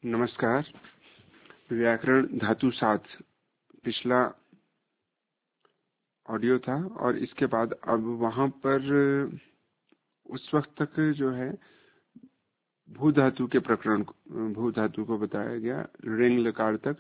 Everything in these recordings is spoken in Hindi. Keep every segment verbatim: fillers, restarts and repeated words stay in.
नमस्कार। व्याकरण धातु सात पिछला ऑडियो था और इसके बाद अब वहां पर उस वक्त तक जो है भू धातु के प्रकरण भू धातु को बताया गया, ऋंग लकार तक।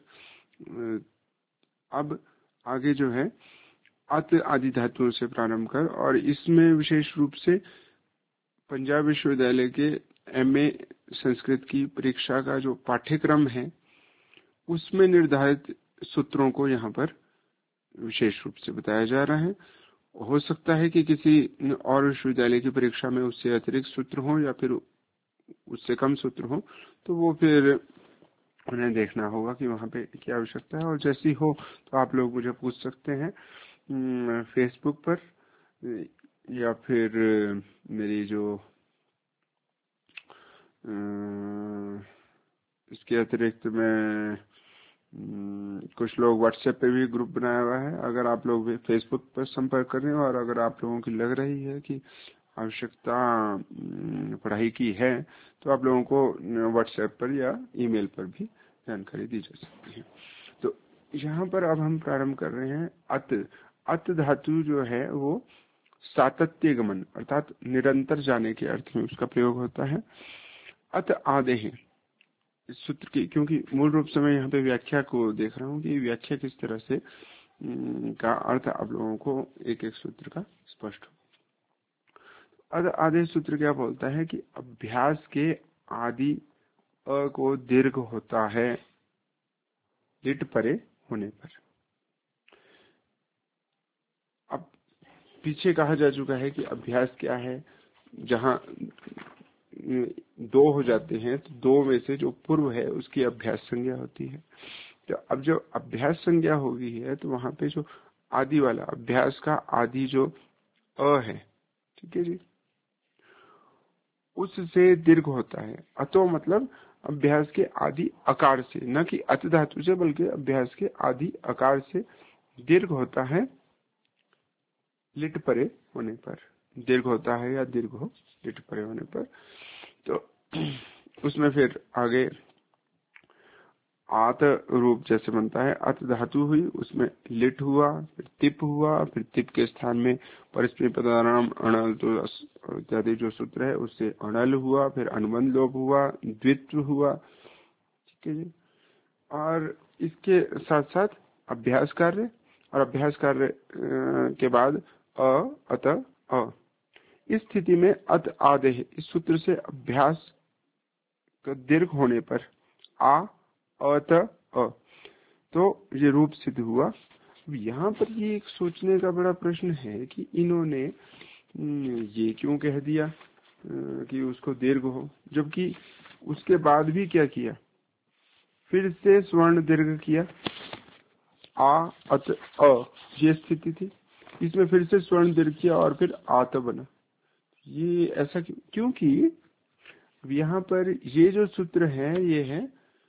अब आगे जो है अत आदि धातुओं से प्रारंभ कर, और इसमें विशेष रूप से पंजाब विश्वविद्यालय के एमए संस्कृत की परीक्षा का जो पाठ्यक्रम है उसमें निर्धारित सूत्रों को यहाँ पर विशेष रूप से बताया जा रहा है। हो सकता है कि किसी और विश्वविद्यालय की परीक्षा में उससे अतिरिक्त सूत्र हो या फिर उससे कम सूत्र हो, तो वो फिर उन्हें देखना होगा कि वहाँ पे क्या आवश्यकता है। और जैसी हो तो आप लोग मुझे पूछ सकते हैं फेसबुक पर, या फिर मेरी जो इसके अतिरिक्त मैं कुछ लोग व्हाट्सएप पे भी ग्रुप बनाया हुआ है। अगर आप लोग भी फेसबुक पर संपर्क कर रहे हो और अगर आप लोगों की लग रही है कि आवश्यकता पढ़ाई की है, तो आप लोगों को व्हाट्सएप पर या ईमेल पर भी जानकारी दी जा सकती है। तो यहाँ पर अब हम प्रारंभ कर रहे हैं अत। अत धातु जो है वो सातत्य गमन अर्थात निरंतर जाने के अर्थ में उसका प्रयोग होता है। अत आदे है इस सूत्र की, क्योंकि मूल रूप से मैं यहाँ पे व्याख्या को देख रहा हूँ कि व्याख्या किस तरह से का अर्थ आप लोगों को एक एक सूत्र का स्पष्ट हो। अत आदे सूत्र क्या बोलता है कि अभ्यास के आदि अ को दीर्घ होता है लिट परे होने पर। अब पीछे कहा जा चुका है कि अभ्यास क्या है, जहां दो हो जाते हैं तो दो में से जो पूर्व है उसकी अभ्यास संज्ञा होती है। तो अब जो अभ्यास संज्ञा होगी है तो वहां पे जो आदि वाला अभ्यास का आदि जो अ है, ठीक है जी, उससे दीर्घ होता है। अतो मतलब अभ्यास के आदि अकार से, न कि अत धातु से बल्कि अभ्यास के आदि अकार से दीर्घ होता है लिट परे होने पर। दीर्घ होता है या दीर्घ हो लिट परे होने पर। तो उसमें फिर आगे आत रूप जैसे बनता है, अत धातु हुई, उसमें लिट हुआ, फिर तिप हुआ, फिर तिप के स्थान में परस्पर पदानाम अणल तो इत्यादि जो सूत्र है उससे अणल हुआ, फिर अनुबंध लोप हुआ, द्वित्व हुआ, ठीक है जी। और इसके साथ साथ अभ्यास कार्य, और अभ्यास कार्य के बाद अ अत अ। इस स्थिति में अत आदे इस सूत्र से अभ्यास का दीर्घ होने पर आ अत अ, तो ये रूप सिद्ध हुआ। यहाँ पर ये एक सोचने का बड़ा प्रश्न है कि इन्होंने ये क्यों कह दिया कि उसको दीर्घ हो, जबकि उसके बाद भी क्या किया, फिर से स्वर्ण दीर्घ किया, आ अत अ ये स्थिति थी, इसमें फिर से स्वर्ण दीर्घ किया और फिर आत बना। ये ऐसा क्यों? क्योंकि यहाँ पर ये जो सूत्र है ये है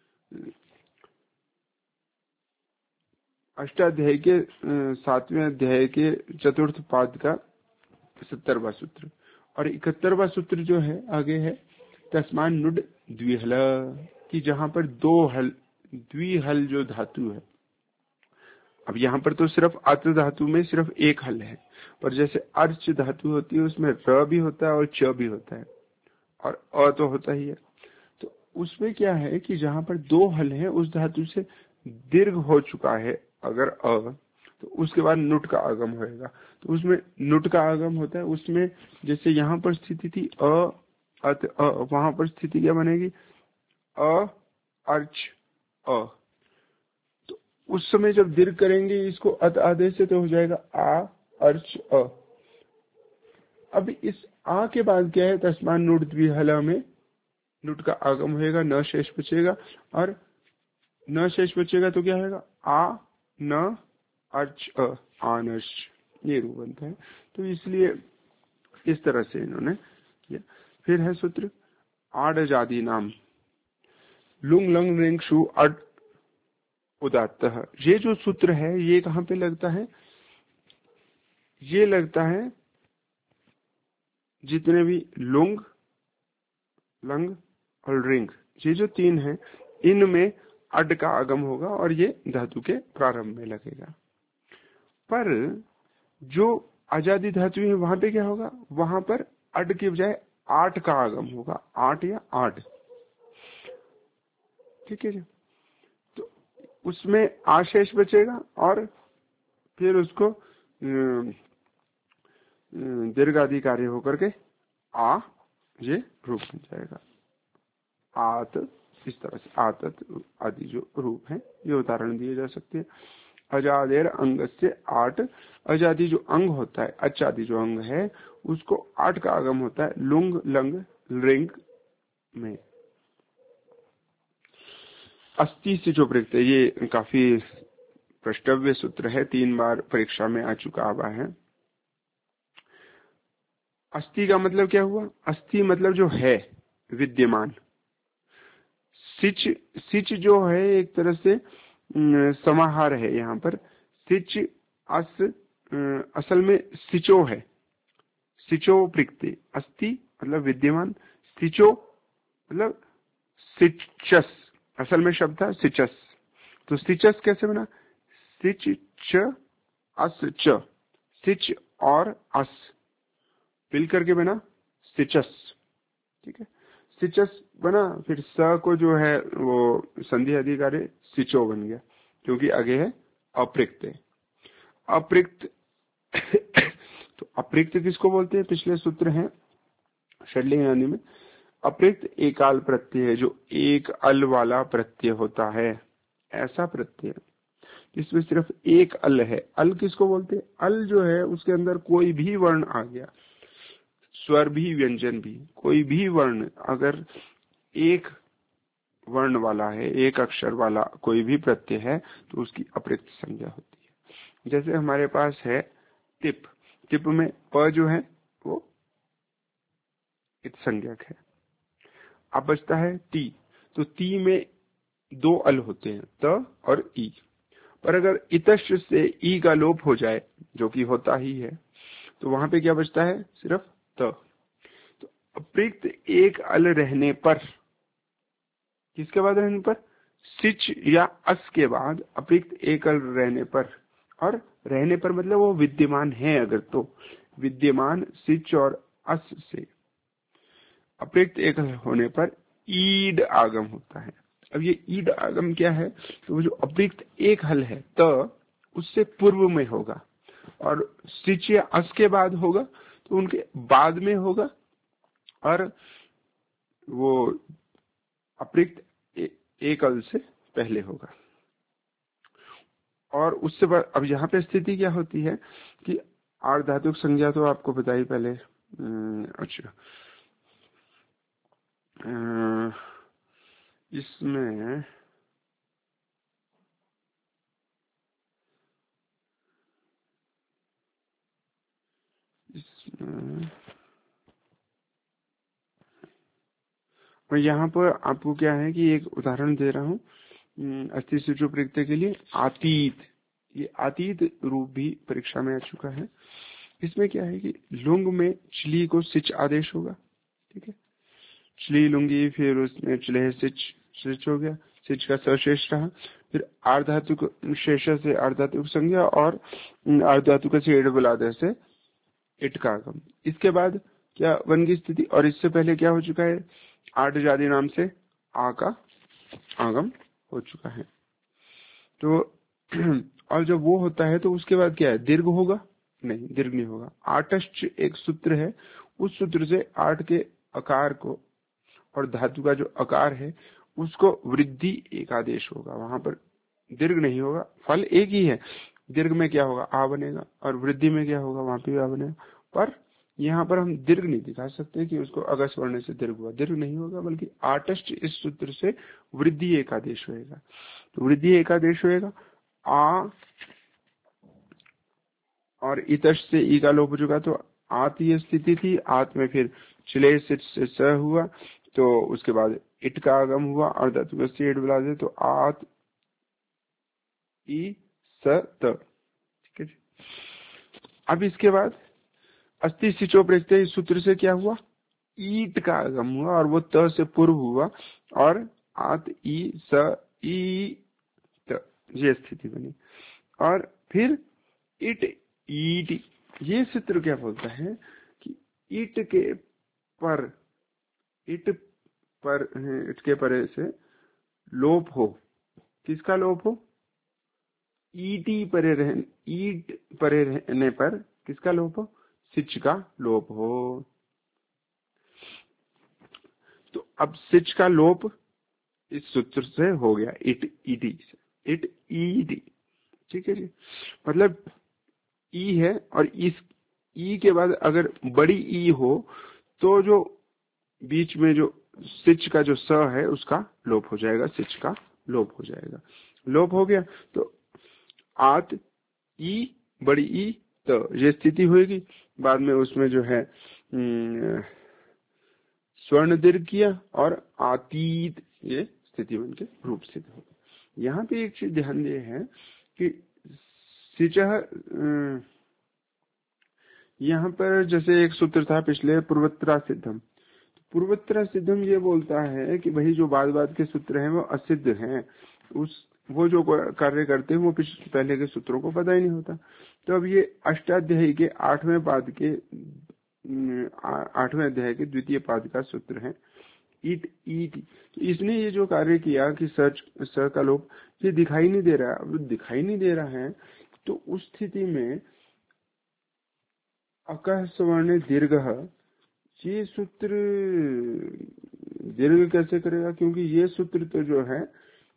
अष्टाध्यायी के सातवें अध्याय के चतुर्थ पाद का सत्तरवा सूत्र, और इकहत्तरवा सूत्र जो है आगे है तस्मान नुड द्विहल की, जहां पर दो हल द्विहल जो धातु है। अब यहाँ पर तो सिर्फ अत धातु में सिर्फ एक हल है, पर जैसे अर्च धातु होती है उसमें र भी होता है और च भी होता है और अ तो होता ही है। तो उसमें क्या है कि जहां पर दो हल है उस धातु से दीर्घ हो चुका है अगर अ, तो उसके बाद नुट का आगम होएगा। तो उसमें नुट का आगम होता है, उसमें जैसे यहाँ पर स्थिति थी अ अत अ, वहां पर स्थिति क्या बनेगी अ अर्च अ। तो उस समय जब दीर्घ करेंगे इसको अत आदेश से तो हो जाएगा आ अर्च अ। अब इस आ के बाद क्या है, तस्मान नुट द्विहला में नुट का आगम होएगा, न शेष बचेगा, और न शेष बचेगा तो क्या होगा आ न अर्च अ आनर्च, ये रूप बनता है। तो इसलिए इस तरह से इन्होंने किया। फिर है सूत्र आड जादी नाम लुंग लंग रिंग शु अड उदात्त। ये जो सूत्र है ये कहाँ पे लगता है, ये लगता है जितने भी लुंग लंग और रिंग, ये जो तीन है इनमें अड का आगम होगा और ये धातु के प्रारंभ में लगेगा। पर जो अजादि धातु है वहां पे क्या होगा, वहां पर अड के बजाय आठ का आगम होगा, आठ या आठ, ठीक है जी। तो उसमें आशेष बचेगा और फिर उसको दीर्घादि कार्य होकर के आ ये रूप बन जाएगा। आत, इस तरह से आतत आदि जो रूप है ये उदाहरण दिए जा सकते हैं। अजादेर अंग से आठ, अजादि जो अंग होता है, अचादि जो अंग है उसको आठ का आगम होता है लुंग लंग लिंग में। अस्थि से जो प्रयुक्त है, ये काफी प्रष्टव्य सूत्र है, तीन बार परीक्षा में आ चुका हुआ है। अस्थि का मतलब क्या हुआ, अस्थि मतलब जो है विद्यमान। सिच, सिच जो है एक तरह से समाहार है यहाँ पर। सिच अस असल में सिचो है, सिचो प्रयुक्त। अस्थि मतलब विद्यमान, सिचो मतलब सिचस, असल में शब्द था सिचस। तो सिचस कैसे बना, सिच च अस च, सिच और अस मिल करके बना सिचस, ठीक है। सिचस बना, फिर स को जो है वो संधि अधिकारी सिचो बन गया, क्योंकि आगे है अप्रयुक्त। अप्रयुक्त तो अप्रयुक्त किसको बोलते हैं, पिछले सूत्र है षडलिंग आदि में। अप्रयुक्त एकाल प्रत्यय है, जो एक अल वाला प्रत्यय होता है, ऐसा प्रत्यय जिसमें सिर्फ एक अल है। अल किसको बोलते हैं, अल जो है उसके अंदर कोई भी वर्ण आ गया, स्वर भी व्यंजन भी, कोई भी वर्ण अगर एक वर्ण वाला है, एक अक्षर वाला कोई भी प्रत्यय है तो उसकी अप्रयुक्त संज्ञा होती है। जैसे हमारे पास है टिप, टिप में प जो है वो इत संज्ञक है। अब बचता है टी, तो टी में दो अल होते हैं, त और ई। पर अगर इतश से ई का लोप हो जाए, जो कि होता ही है, तो वहां पे क्या बचता है, सिर्फ त। तो अप्रयुक्त एक अल रहने पर, किसके बाद रहने पर, सिच या अस के बाद अप्रयुक्त एक अल रहने पर, और रहने पर मतलब वो विद्यमान है अगर, तो विद्यमान सिच और अस से अप्रयुक्त एक अल होने पर ईड आगम होता है। अब ये ईड आगम क्या है, तो वो जो अप्रयुक्त एक हल है त उससे पूर्व में होगा, और सिच या अस के बाद होगा तो उनके बाद में होगा, और वो अप्रयुक्त एक अल से पहले होगा। और उससे बाद अब यहाँ पे स्थिति क्या होती है कि आर्ध धातुक संज्ञा तो आपको बताई पहले। अच्छा, इसमें इसमें मैं यहाँ पर आपको क्या है कि एक उदाहरण दे रहा हूँ अस्थि सूचो प्रयुक्त के लिए। आतीत, ये आतीत रूप भी परीक्षा में आ चुका है। इसमें क्या है कि लुंग में चली को सिच आदेश होगा, ठीक है, चली लुंगी, फिर उसमें चले सिच, सिच हो गया, सिच का सशेष रहा, फिर आर्धातुक शेष से आर्धातुक संज्ञा, और आर्धातुक से एडबल आदेश से इट का आगम। इसके बाद क्या वन की स्थिति, और इससे पहले क्या हो चुका है, आठ जाति नाम से आ का आगम हो चुका है। तो और जब वो होता है तो उसके बाद क्या है, दीर्घ होगा, नहीं दीर्घ नहीं होगा। आठश्च एक सूत्र है, उस सूत्र से आठ के आकार को और धातु का जो आकार है उसको वृद्धि एक आदेश होगा, वहां पर दीर्घ नहीं होगा, फल एक ही है। दीर्घ में क्या होगा, आ बनेगा, और वृद्धि में क्या होगा, वहां पे भी आ बनेगा। पर यहाँ पर हम दीर्घ नहीं दिखा सकते कि उसको अगस वर्ण से दीर्घ हुआ, दीर्घ नहीं होगा, बल्कि आठष्ट इस सूत्र से वृद्धि एक आदेश होएगा। तो वृद्धि एक आदेश होएगा, आ और इतश से ई का लोप हो चुका, तो आत ये स्थिति थी, आत में फिर चले से स हुआ, तो उसके बाद इट का आगम हुआ, और धातु से इट बुला दे तो आत ई स त, ठीक है जी। अब इसके बाद अस्थि सिचो प्रयुक्त इस सूत्र से क्या हुआ, ईट का आगम हुआ, और वो त से पूर्व हुआ, और आत ई स ई त, ये स्थिति बनी। और फिर इट ईट, ये सूत्र क्या बोलता है कि इट के पर, इट पर, इट के परे से लोप हो। किसका लोप हो? ईटी परे रहने, ईट परे रहने पर किसका लोप हो? सिच का लोप हो। तो अब सिच का लोप इस सूत्र से हो गया, इट ईटी से, इट ईटी। ठीक है जी, मतलब ई है और इस ई के बाद अगर बड़ी ई हो तो जो बीच में जो सिच का जो स है उसका लोप हो जाएगा, सिच का लोप हो जाएगा। लोप हो गया तो आत ई बड़ी ई तो ये स्थिति होगी। बाद में उसमें जो है स्वर्ण दीर्घ किया और आतीत, ये स्थिति बन के रूप सिद्ध हो गया। यहाँ पे एक चीज ध्यान दे है कि सिचह, यहाँ पर जैसे एक सूत्र था पिछले पूर्वोत्तरा सिद्धम, पूर्वोत्तरा सिद्धम ये बोलता है कि भाई जो बाद बाद के सूत्र हैं वो असिद्ध हैं, उस वो जो कार्य करते हैं वो पहले के सूत्रों को पता ही नहीं होता। तो अब ये अष्टाध्यायी के आठवें पाद के आठवें अध्याय के द्वितीय पाद का सूत्र है ईट ईट। तो इसने ये जो कार्य किया कि सच स का लोप ये दिखाई नहीं दे रहा है। अब दिखाई नहीं दे रहा है तो उस स्थिति में अकः स्वर्ण दीर्घ, ये सूत्र दीर्घ कैसे करेगा? क्योंकि ये सूत्र तो जो है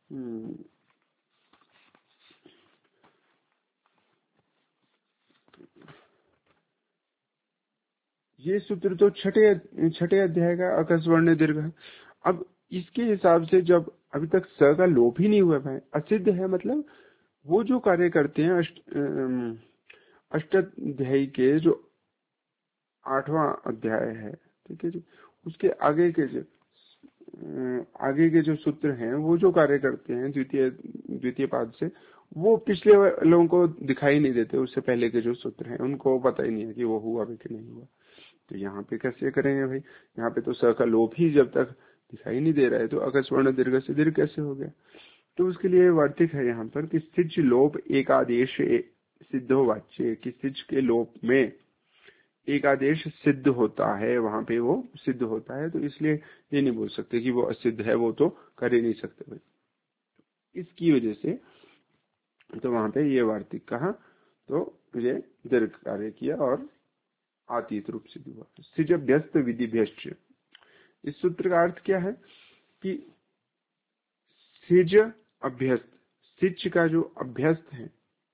ये सूत्र तो छठे छठे अध्याय का अकः स्वर्ण दीर्घ है। अब इसके हिसाब से जब अभी तक स का लोप ही नहीं हुआ है, असिद्ध है, मतलब वो जो कार्य करते हैं अष्ट अष्टाध्यायी के जो आठवां अध्याय है, ठीक है जी, उसके आगे के जो आगे के जो सूत्र हैं वो जो कार्य करते हैं द्वितीय द्वितीय पाद से, वो पिछले लोगों को दिखाई नहीं देते। उससे पहले के जो सूत्र हैं उनको पता ही नहीं है कि वो हुआ भी कि नहीं हुआ। तो यहाँ पे कैसे करेंगे भाई? यहाँ पे तो स का लोप ही जब तक दिखाई नहीं दे रहा है तो अगर स्वर्ण दीर्घ से दीर्घ कैसे हो गया? तो उसके लिए वार्तिक है यहाँ पर कि सिच लोप एकादेश सिद्धो वाच्य, कि सिच के लोप में एक आदेश सिद्ध होता है, वहां पे वो सिद्ध होता है। तो इसलिए ये नहीं बोल सकते कि वो असिद्ध है, वो तो कर ही नहीं सकते भाई। इसकी वजह से तो वहां पे ये वार्तिक कहा तो ये दीर्घ कार्य किया और आतीत रूप सिद्ध हुआ। सिज अभ्यस्त विधि भ्यश्च, इस सूत्र का अर्थ क्या है कि सिज अभ्यस्त, सिच का जो अभ्यस्त है,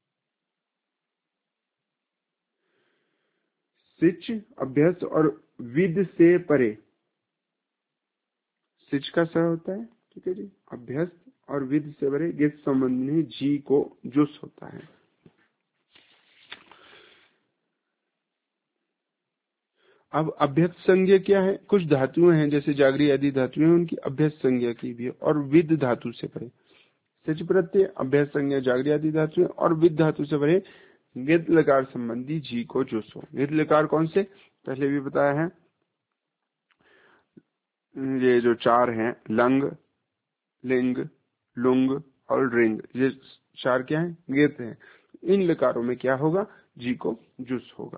सिच अभ्यस्त और विद से परे, सिच का स होता है, ठीक है जी, अभ्यस्त और विद से परे गेत संबंधी जी को जुस होता है। अब अभ्यस्त संज्ञा क्या है? कुछ धातुएं हैं जैसे जागरी आदि धातुएं, उनकी अभ्यस्त संज्ञा की भी है और विद धातु से परे। सिच प्रत्यय अभ्यस्त संज्ञा जागरी आदि धातुएं और विद धातु से परे गेत लकार संबंधी जी को जुस हो। गेत लकार कौन से? पहले भी बताया है, ये जो चार हैं, लंग, लिंग, लुंग और रिंग, ये चार क्या है? गेत हैं। इन लकारों में क्या होगा? जी को जुस होगा।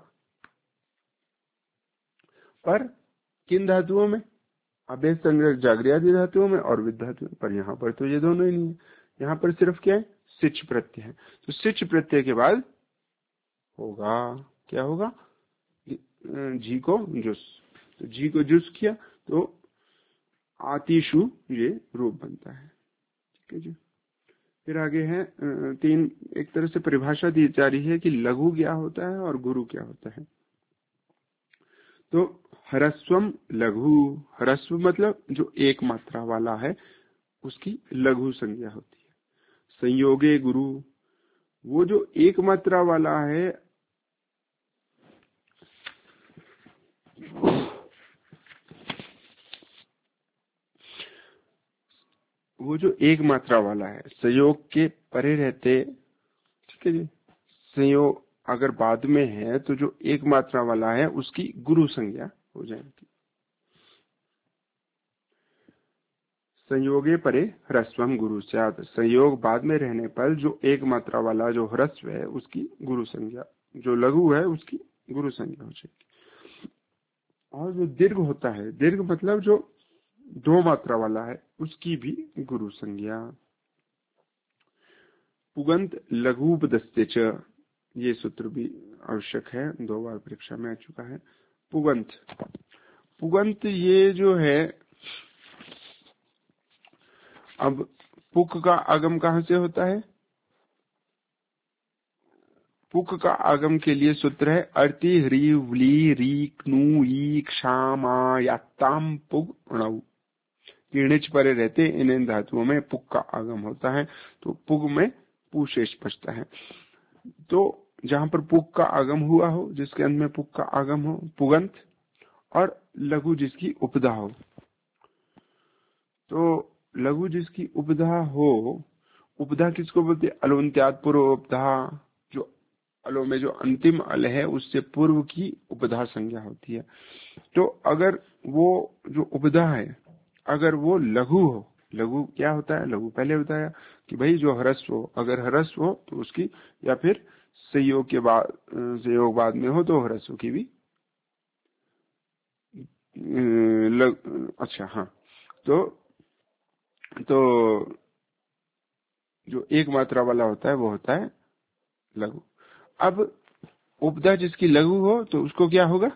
पर किन धातुओं में? अभ्यस्त संज्ञा जागरी आदि धातुओं में और विद धातुओं पर। यहाँ पर तो ये दोनों ही नहीं है, यहाँ पर सिर्फ क्या है? सिच प्रत्यय है। तो सिच प्रत्यय के बाद होगा, क्या होगा? जी को जुस। तो जी को जुस किया तो आतिशु ये रूप बनता है, ठीक है जी। फिर आगे है तीन, एक तरह से परिभाषा दी जा रही है कि लघु क्या होता है और गुरु क्या होता है। तो ह्रस्वम लघु, ह्रस्व मतलब जो एक मात्रा वाला है उसकी लघु संज्ञा होती है। संयोगे गुरु, वो जो एक मात्रा वाला है, वो जो एक मात्रा वाला है संयोग के परे रहते, ठीक है जी। संयोग अगर बाद में है तो जो एक मात्रा वाला है उसकी गुरु संज्ञा हो जाएगी। संयोगे परे ह्रस्वम गुरु स्यात्, संयोग बाद में रहने पर जो एक मात्रा वाला जो ह्रस्व है उसकी गुरु संज्ञा, जो लघु है उसकी गुरु संज्ञा हो जाएगी। और जो दीर्घ होता है, दीर्घ मतलब जो दो मात्रा वाला है उसकी भी गुरु संज्ञा। पुगंत लघुपदस्ते च, ये सूत्र भी आवश्यक है, दो बार परीक्षा में आ चुका है। पुगंत, पुगंत ये जो है, अब पुक का आगम कहां से होता है? पुक का आगम के लिए सूत्र है अर्ति ह्री व्ली री क्नु ई क्षामा याताम पुग अणु। किणिच परे रहते इन इन धातुओं में पुक का आगम होता है, तो पुग में पुशेष बचता है। तो जहां पर पुक का आगम हुआ हो, जिसके अंत में पुक का आगम हो, पुगंत, और लघु जिसकी उपधा हो, तो लघु जिसकी उपधा हो, उपधा किसको बोलते हैं? अलोन्त्यात् पूर्व उपधा, जो अलो में जो अंतिम अल है उससे पूर्व की उपधा संज्ञा होती है। तो अगर वो जो उपधा है अगर वो लघु हो, लघु क्या होता है? लघु पहले बताया कि भाई जो ह्रस्व हो, अगर ह्रस्व हो तो उसकी, या फिर संयोग के बाद, संयोग बाद में हो तो ह्रस्व की भी लग, अच्छा हाँ, तो तो जो एक मात्रा वाला होता है वो होता है लघु। अब उपधा जिसकी लघु हो तो उसको क्या होगा?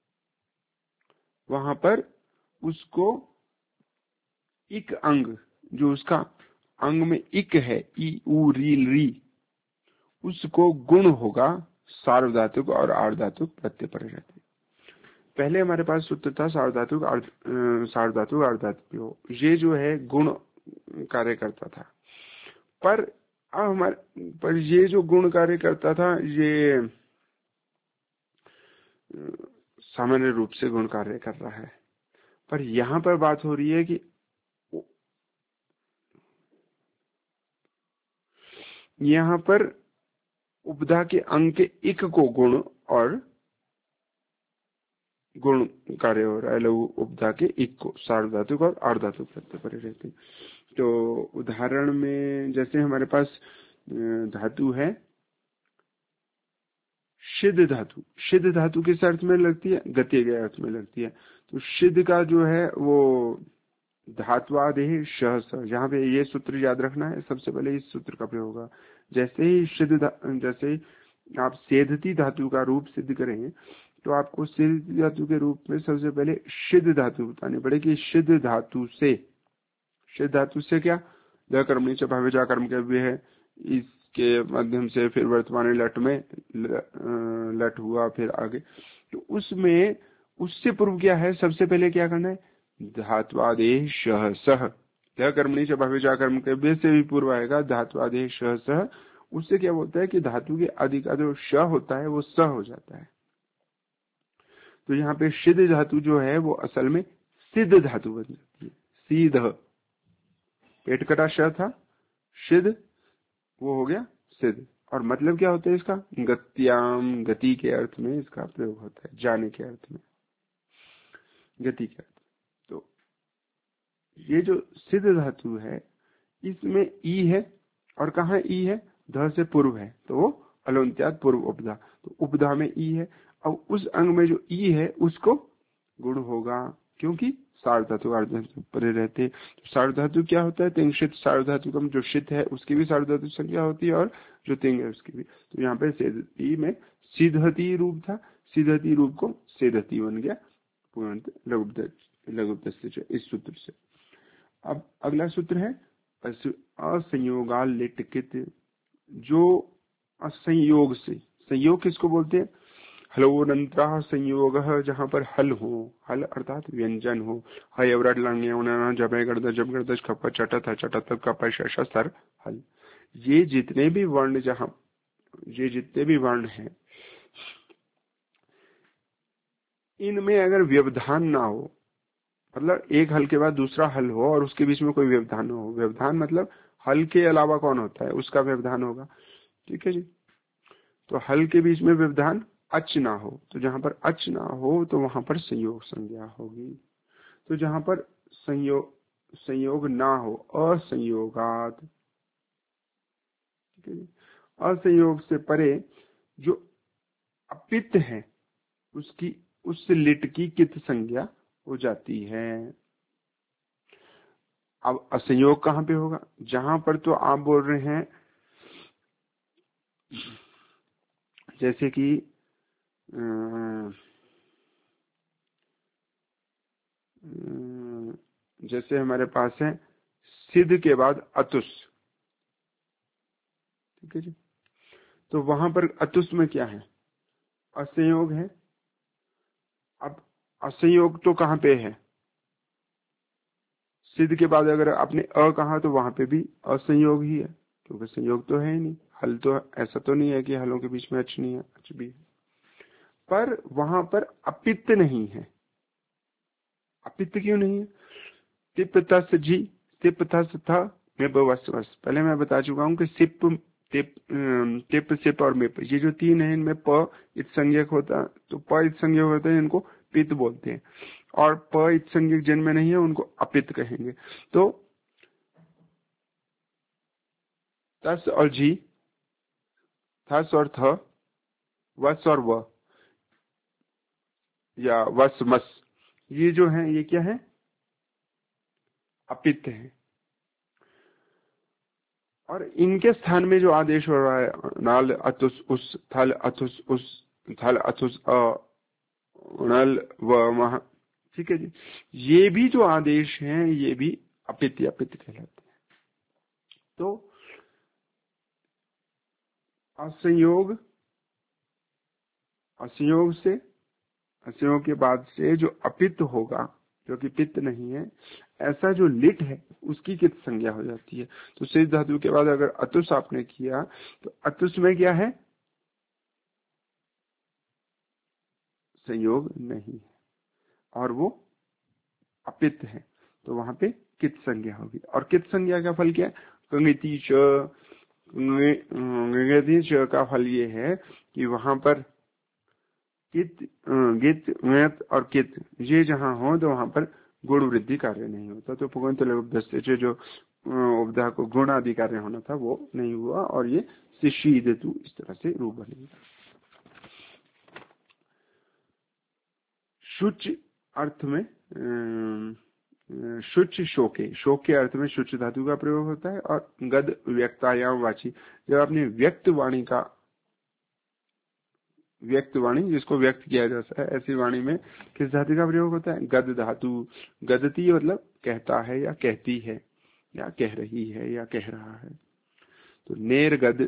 वहां पर उसको इक अंग, जो उसका अंग में इक है, ई उ री री, उसको गुण होगा सार्वधातुक और आर्धातुक प्रत्यय परे रहते। पहले हमारे पास सूत्र था सार्वधातुक सार्वधातुक आर्धातुक, ये जो है गुण कार्य करता था। पर अब हमारे पर ये जो गुण कार्य करता था ये सामान्य रूप से गुण कार्य कर रहा है। पर यहां पर बात हो रही है कि यहां पर उपधा के अंग के इक को गुण और गुण कार्य हो रहा है, लघु उपधा के इक को सार्वधातुक और आर्धातुक प्रत्यय परे रहते। तो उदाहरण में जैसे हमारे पास धातु है सिद्ध धातु, सिद्ध धातु किस अर्थ में लगती है? गति के अर्थ में लगती है। तो सिद्ध का जो है वो धात्वादेह शह स, यहाँ पे ये सूत्र याद रखना है, सबसे पहले इस सूत्र का प्रयोग होगा। जैसे ही सिद्ध, जैसे ही आप सेधती धातु का रूप सिद्ध करेंगे तो आपको सिद्ध धातु के रूप में सबसे पहले सिद्ध धातु बतानी पड़ेगी। सिद्ध धातु से, सिद्ध धातु से क्या? द कर्मणि च भावे कर्म के भी है, इसके माध्यम से फिर वर्तमान लट में लट हुआ, फिर आगे, तो उसमें उससे पूर्व क्या है? सबसे पहले क्या करना है? धात्वादेह शह सह, द कर्मणि च भावे कर्म के भी से भी पूर्व आएगा धात्वादेह शह सह। उससे क्या होता है कि धातु के आदि का जो श होता है वो स हो जाता है। तो यहाँ पे सिद्ध धातु जो है वो असल में सिद्ध धातु बन जाती है। सीध, पेट कटा श था, सिद्ध, वो हो गया सिद्ध। और मतलब क्या होता है इसका? गत्याम, गति के अर्थ में इसका प्रयोग होता है, जाने के अर्थ में, गति के अर्थ। तो ये जो सिद्ध धातु है इसमें ई है, और कहाँ ई है? ध से पूर्व है, तो वो अलोन्त्यात् पूर्व उपधा, तो उपधा में ई है। अब उस अंग में जो ई है उसको गुण होगा, क्योंकि सार्वधातु आर्धातु परे रहते। तो सार्वधातु क्या होता है? तिंशित सार्वधातुकम, जो शित है उसकी भी सार्वधातु संख्या होती है और जो तिंग है उसकी भी। तो यहाँ पे सेधती में सीधती रूप था, सीधती रूप को सेधती बन गया लघुपदस्य इस सूत्र से। अब अगला सूत्र है असंयोगाल लिटकित, जो असंयोग से, संयोग किसको बोलते हैं? हलोरंत्रा संयोग, जहां पर हल हो, हल अर्थात व्यंजन हो, हयवरट लंगे उन्ना जब गर्द जब गर्दश खपा चटत चटत कप शश सर हल, ये जितने भी वर्ण, जहां ये जितने भी वर्ण हैं इनमें अगर व्यवधान ना हो, मतलब एक हल के बाद दूसरा हल हो और उसके बीच में कोई व्यवधान हो, व्यवधान मतलब हल के अलावा कौन होता है उसका व्यवधान होगा, ठीक है जी। तो हल के बीच में व्यवधान अच ना हो, तो जहां पर अच ना हो तो वहां पर संयोग संज्ञा होगी। तो जहां पर संयोग संयोग ना हो, असंयोगात। ठीक है जी। असंयोग से परे जो अपित है उसकी, उस लिट की कित संज्ञा हो जाती है। अब असंयोग कहाँ पे होगा? जहां पर तो आप बोल रहे हैं जैसे कि जैसे हमारे पास है सिद्ध के बाद अतुस। ठीक है जी। तो वहां पर अतुस में क्या है? असंयोग है। अब असंयोग तो कहाँ पे है? सिद्ध के बाद अगर आपने अ कहा तो वहां पे भी असंयोग ही है, क्योंकि संयोग तो है ही नहीं। हल तो ऐसा तो नहीं है कि हलों के बीच में अच नहीं है, अच भी है। पर वहां पर अपित्त नहीं है। अपित्त क्यों नहीं है? तिप तस जी, तिप तस था, मैं बस बस पहले मैं बता चुका हूं कि सिप टिप टिप सिप और मेप, ये जो तीन है इनमें प इत संज्ञक होता है, तो प इत संज्ञक होता है, इनको पित्त बोलते हैं। और प इत संज्ञक जिनमें नहीं है उनको अपित्त कहेंगे। तो तस और जी, थस और थ, वस और व, या वस मस, ये जो है ये क्या है? अपित्त है। और इनके स्थान में जो आदेश हो रहा है नाल अतुस उस, थल अथुस उस, थल अथुस अ, नल व मह, ठीक है जी। ये भी जो आदेश हैं ये भी अपित्त अपित्त कहलाते हैं। तो असंयोग, असंयोग से, असंयोग के बाद से जो अपित्त होगा, जो कि पित्त नहीं है, ऐसा जो लिट है उसकी कित संज्ञा हो जाती है। तो शेष धातु के बाद अगर अतुस आपने किया तो अतुस में क्या है? संयोग नहीं है और वो अपित्त है, तो वहां पे कित संज्ञा होगी। और कित संज्ञा का फल क्या है? कंगिति च, कंगिति च का फल ये है कि वहां पर कित, गित, ङत और कित ये जहां हो तो वहां पर गुण वृद्धि कार्य नहीं होता। तो पुगंत उपदस्य से जो उपधा को गुण आदि कार्य होना था वो नहीं हुआ, और ये शिशीदतु इस तरह से रूप बनेगा। शुच अर्थ में शुच शोके, शोक के अर्थ में शुच धातु का प्रयोग होता है। और गद व्यक्तायाम वाची, जब आपने व्यक्त वाणी का, व्यक्त वाणी जिसको व्यक्त किया जाता है, ऐसी वाणी में किस धातु का प्रयोग होता है? गद धातु। गदती मतलब कहता है या कहती है या कह रही है या कह रहा है। तो नेर गद,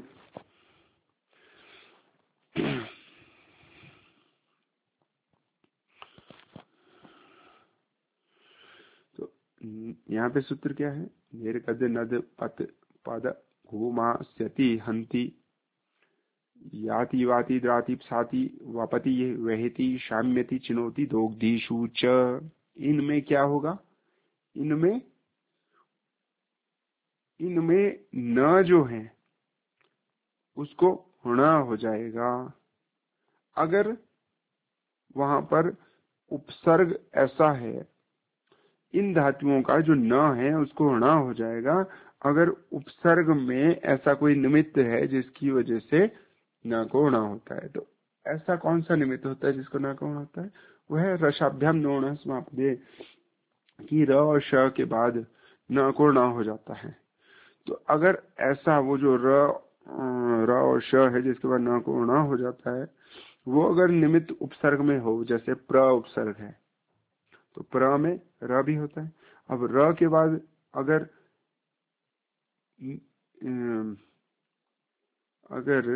तो यहाँ पे सूत्र क्या है? नेर गद नद पत पद घूमा स्यति हंति याति वाति द्राति साति वापति वहति शाम्यति चिनोति दोग्धीषु च। इनमें क्या होगा? इनमें इनमें न जो है उसको होना हो जाएगा। अगर वहां पर उपसर्ग ऐसा है, इन धातुओं का जो न है उसको होना हो जाएगा। अगर उपसर्ग में ऐसा कोई निमित्त है जिसकी वजह से न को होना होता है, तो ऐसा कौन सा निमित्त होता है जिसको न को होना होता है? वह है रसाभ्याम नोण समाप्ते, कि र और श के बाद न को न हो जाता है। तो अगर ऐसा वो जो र र और श है जिसके बाद न को न हो जाता है, वो अगर निमित्त उपसर्ग में हो, जैसे प्र उपसर्ग है तो प्र में र भी होता है। अब र के बाद अगर अगर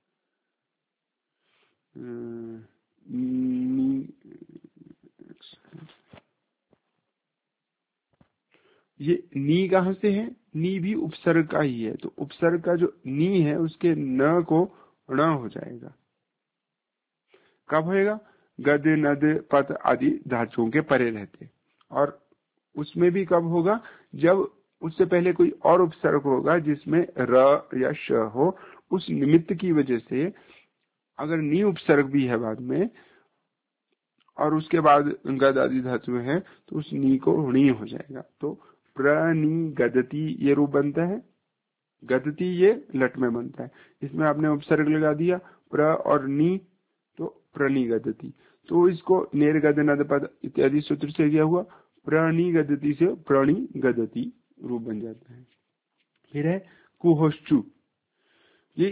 ये नी कहां से है? नी भी उपसर्ग का ही है, तो उपसर्ग का जो नी है उसके न को ण हो जाएगा। कब होएगा? गद नद पत आदि धातुओं के परे रहते। और उसमें भी कब होगा? जब उससे पहले कोई और उपसर्ग होगा जिसमें र या श हो, उस निमित्त की वजह से अगर नी उपसर्ग भी है बाद में और उसके बाद गद आदि धातु है तो उस नी को णी हो जाएगा। तो प्रनी गदती ये रूप बनता है, गदती ये लट में बनता है, इसमें आपने उपसर्ग लगा दिया प्र और नी तो प्रनी गदती, तो इसको नेर गद नद पद इत्यादि सूत्र से क्या हुआ, प्रनी गदती से प्रणी गदती रूप बन जाता है। फिर है कुहोश्चु, ये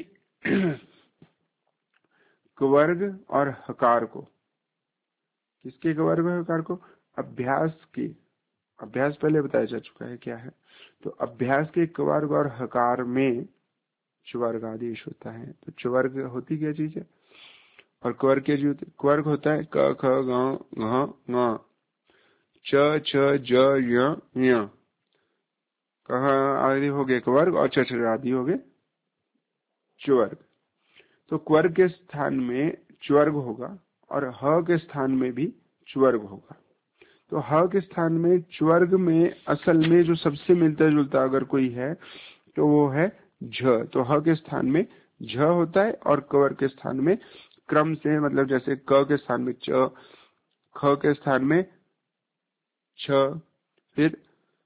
कवर्ग और हकार को, किसके कवर्ग और हकार को, अभ्यास के, अभ्यास पहले बताया जा चुका है क्या है, तो अभ्यास के कवर्ग और हकार में चवर्ग आदेश होता है। तो चवर्ग होती क्या चीज है और कवर्ग क्या चीज होती है, कवर्ग होता है क ख ग घ ङ च छ ज य ञ, कहा आदि हो गए कवर्ग और छ छ आदि हो गए चवर्ग। तो क्वर्ग के स्थान में च्वर्ग होगा और ह के स्थान में भी च्वर्ग होगा। तो ह के स्थान में च्वर्ग में असल में जो सबसे मिलता जुलता अगर कोई है तो वो है झ, तो ह के स्थान में झ होता है और कवर के स्थान में क्रम से, मतलब जैसे क के स्थान में च, ख के स्थान में छ, फिर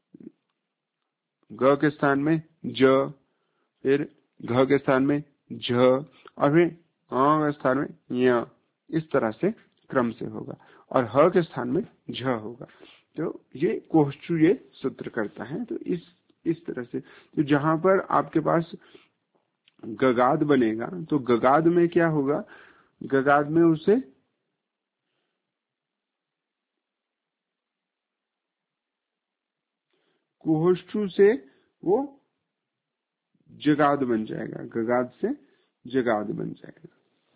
ग के स्थान में ज, फिर घ के स्थान में झ और फिर अ के स्थान में य, इस तरह से क्रम से होगा और ह के स्थान में झ होगा। तो ये कोश्चु ये सूत्र करता है। तो इस इस तरह से, तो जहां पर आपके पास गगाद बनेगा तो गगाद में क्या होगा, गगाद में उसे कुहोष्टु से वो जगाद बन जाएगा, गगाद से जगाद बन जाएगा।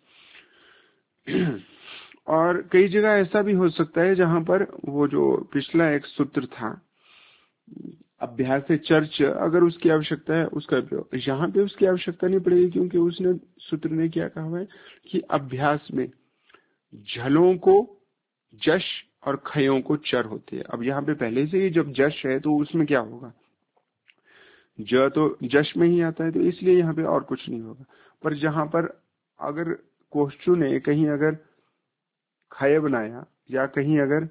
और कई जगह ऐसा भी हो सकता है जहां पर वो जो पिछला एक सूत्र था अभ्यास से चर्च, अगर उसकी आवश्यकता है उसका प्रयोग, यहाँ पे उसकी आवश्यकता नहीं पड़ेगी क्योंकि उसने सूत्र ने क्या कहा है कि अभ्यास में झलों को जश और खयों को चर होते हैं। अब यहाँ पे पहले से ही जब जश है तो उसमें क्या होगा, ज तो जश में ही आता है, तो इसलिए यहाँ पे और कुछ नहीं होगा। पर जहां पर अगर कोश्चु ने कहीं अगर खय बनाया या कहीं अगर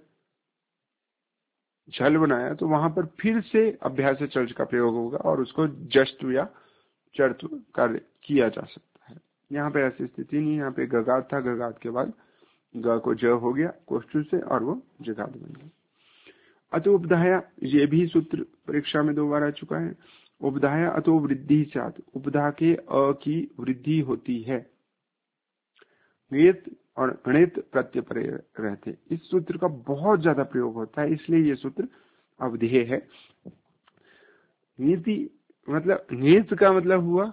झल बनाया तो वहां पर फिर से अभ्यास से चर्च का प्रयोग होगा और उसको जश्तु या चर्तु कार्य किया जा सकता है। यहाँ पे ऐसी स्थिति नहीं, यहाँ पे गगाद था, गगाद के बाद ग को ज हो गया कोष्ठु से और वो जगाद बन गया। अतो उपधाया, ये भी सूत्र परीक्षा में दो बार आ चुका है। उपधाया अतो वृद्धि सात, उपधा के अ की वृद्धि होती है, ङेत और णित प्रत्यय परे रहते। इस सूत्र का बहुत ज्यादा प्रयोग होता है, इसलिए ये सूत्र अवधेय है। नीति मतलब ङेत का मतलब हुआ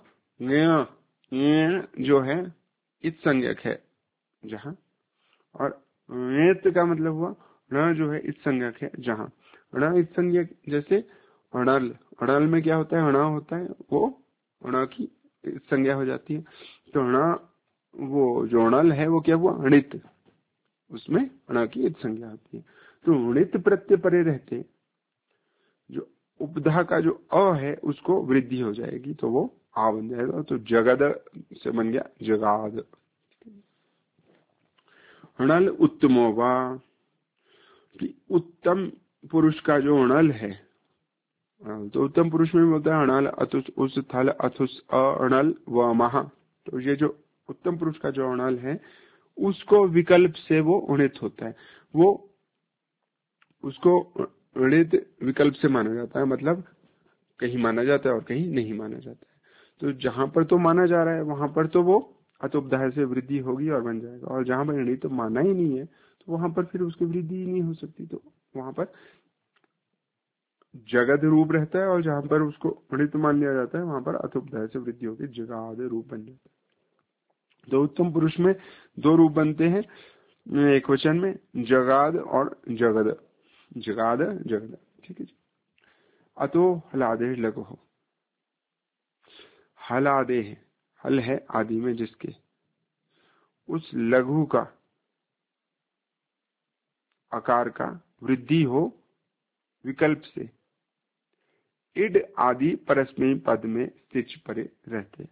ङ जो है इत संज्ञक है जहां, और णित का मतलब हुआ ण जो है इत संज्ञक है जहां। ण इत संज्ञक जैसे अणल, अणल में क्या होता है, ण होता है, वो ण की संज्ञा हो जाती है। तो ण वो जो अणल है वो क्या हुआ अणित, उसमें ण की इत संज्ञा होती है। तो णित प्रत्यय परे रहते, जो उपधा का जो अ है उसको वृद्धि हो जाएगी तो वो आ बन जाएगा, तो जगद से बन गया जगाद। अणल उत्तमो वा, कि उत्तम पुरुष का जो अणल है, तो उत्तम पुरुष में बोलता है अणल अतुस उस थल अथुस अणल व महा। तो ये जो उत्तम पुरुष का जो अणल है उसको विकल्प से वो उणित होता है, वो उसको उणित विकल्प से माना जाता है, मतलब कहीं माना जाता है और कहीं नहीं माना जाता है। तो जहां पर तो माना जा रहा है वहां पर तो वो अतुपधाय से वृद्धि होगी और बन जाएगा, और जहां पर ऋणी तो माना ही नहीं है तो वहां पर फिर उसकी वृद्धि ही नहीं हो सकती, तो वहां पर जगद रूप रहता है, और जहां पर उसको ऋणित मान लिया जाता है वहां पर अतुपधाय से वृद्धि होकर जगाद रूप बन जाता है। तो उत्तम पुरुष में दो रूप बनते हैं एक वचन में, जगाद और जगद, जगाद जगद, ठीक है जी। अतो हलादेश लघु हो, हल आदे है, हल है आदि में जिसके, उस लघु का आकार का वृद्धि हो विकल्प से, इड आदि परस्मयी पद में स्थित परे रहते।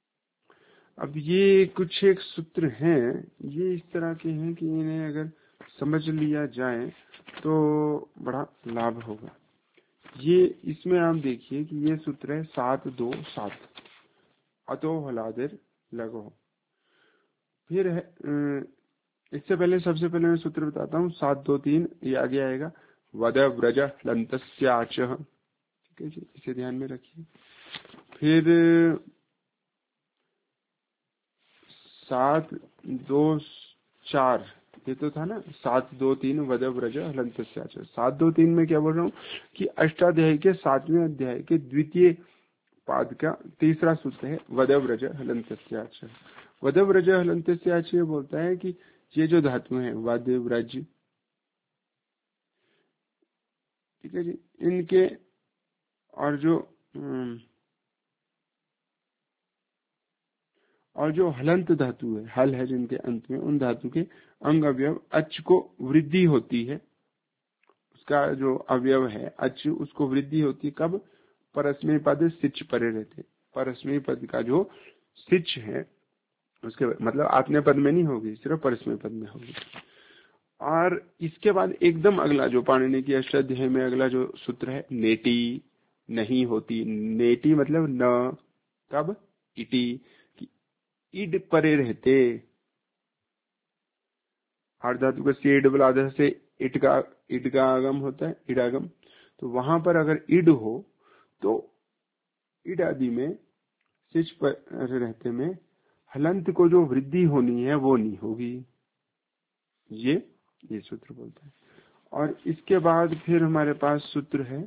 अब ये कुछ एक सूत्र हैं, ये इस तरह के हैं कि इन्हें अगर समझ लिया जाए तो बड़ा लाभ होगा। ये इसमें आप देखिए कि ये सूत्र है सात दो सात, अतो हलादेर लगो। फिर है इससे पहले सबसे पहले मैं सूत्र बताता हूँ, सात दो तीन, ये आगे आएगा वद व्रज लंतस्याच, ठीक है जी, इसे ध्यान में रखिए। फिर सात दो चार, ये तो था ना, सात दो तीन वद व्रज हलंतस्याच। सात दो तीन में क्या बोल रहा हूँ कि अष्टाध्याय के सातवें अध्याय के द्वितीय पाद का तीसरा सूत्र है वद व्रज हलंतस्याच। वद व्रज हलंतस्याच ये बोलता है कि ये जो धातु है वद व्रज, ठीक है जी, इनके और जो और जो हलंत धातु है, हल है जिनके अंत में, उन धातु के अंग अवयव अच को वृद्धि होती है। उसका जो अवयव है अच, उसको वृद्धि होती कब? परस्मय पद सिच परे रहते। परस्मय पद का जो सिच है उसके मतलब आत्मनेय पद में नहीं होगी, सिर्फ परस्मय पद में होगी। और इसके बाद एकदम अगला जो पाणिनि की अष्टाध्यायी में अगला जो सूत्र है नेटी नहीं होती। नेटी मतलब न, कब? इटी, इड परे रहते। हर धातु का से डबल आधा से इट का इड का आगम होता है, इडागम। तो वहां पर अगर इड हो तो इड आदि में सिच पर रहते में हलंत को जो वृद्धि होनी है वो नहीं होगी। ये ये सूत्र बोलता है। और इसके बाद फिर हमारे पास सूत्र है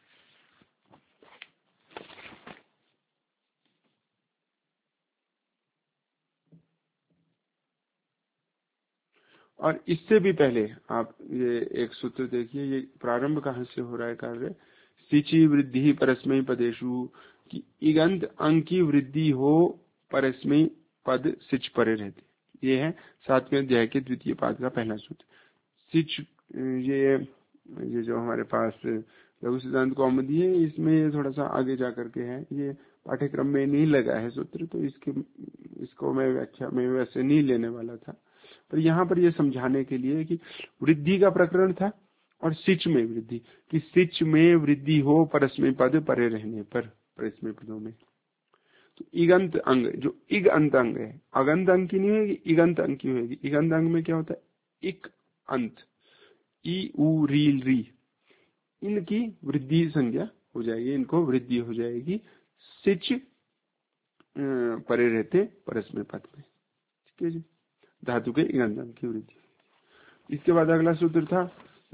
और इससे भी पहले आप ये एक सूत्र देखिए, ये प्रारंभ कहाँ से हो रहा है कार्य? सिचि वृद्धि परस्मय पदेशु, की इगंत अंक की वृद्धि हो परस्मय पद सिच परे रहते। ये है सातवें अध्याय के द्वितीय पाद का पहला सूत्र। सिच ये ये जो हमारे पास लघु सिद्धांत कौमुदी है, इसमें ये थोड़ा सा आगे जा करके है, ये पाठ्यक्रम में नहीं लगा है सूत्र, तो इसके इसको मैं व्याख्या में वैसे नहीं लेने वाला था। पर यहाँ पर ये समझाने के लिए कि वृद्धि का प्रकरण था और सिच में वृद्धि, कि सिच में वृद्धि हो परस्मय पद परे रहने पर, परस्मय पदों में। तो इगंत अंग, जो इग अंत अंग है, अगंत अंग की नहीं होगी, इगंत अंग की होगी। इगंत अंग में क्या होता है? इक अंत, ई उ री री, इनकी वृद्धि संज्ञा हो जाएगी, इनको वृद्धि हो जाएगी सिच परे रहते परस्मय पद में, ठीक है जी, धातु के इगंत अंग की वृद्धि। इसके बाद अगला सूत्र था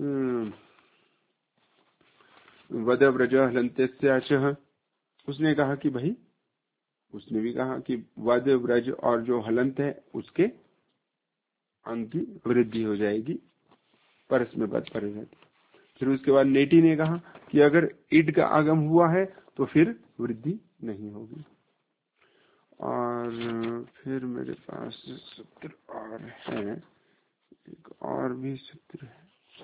वद व्रज हलंतस्याच। उसने कहा कि भाई, उसने भी कहा कि वद व्रज और जो हलंत है उसके अंग की वृद्धि हो जाएगी परस्मय पद परे रहते। फिर उसके बाद नेटी ने कहा कि अगर इड का आगम हुआ है तो फिर वृद्धि नहीं होगी। और फिर मेरे पास सूत्र और है, एक और भी सूत्र है।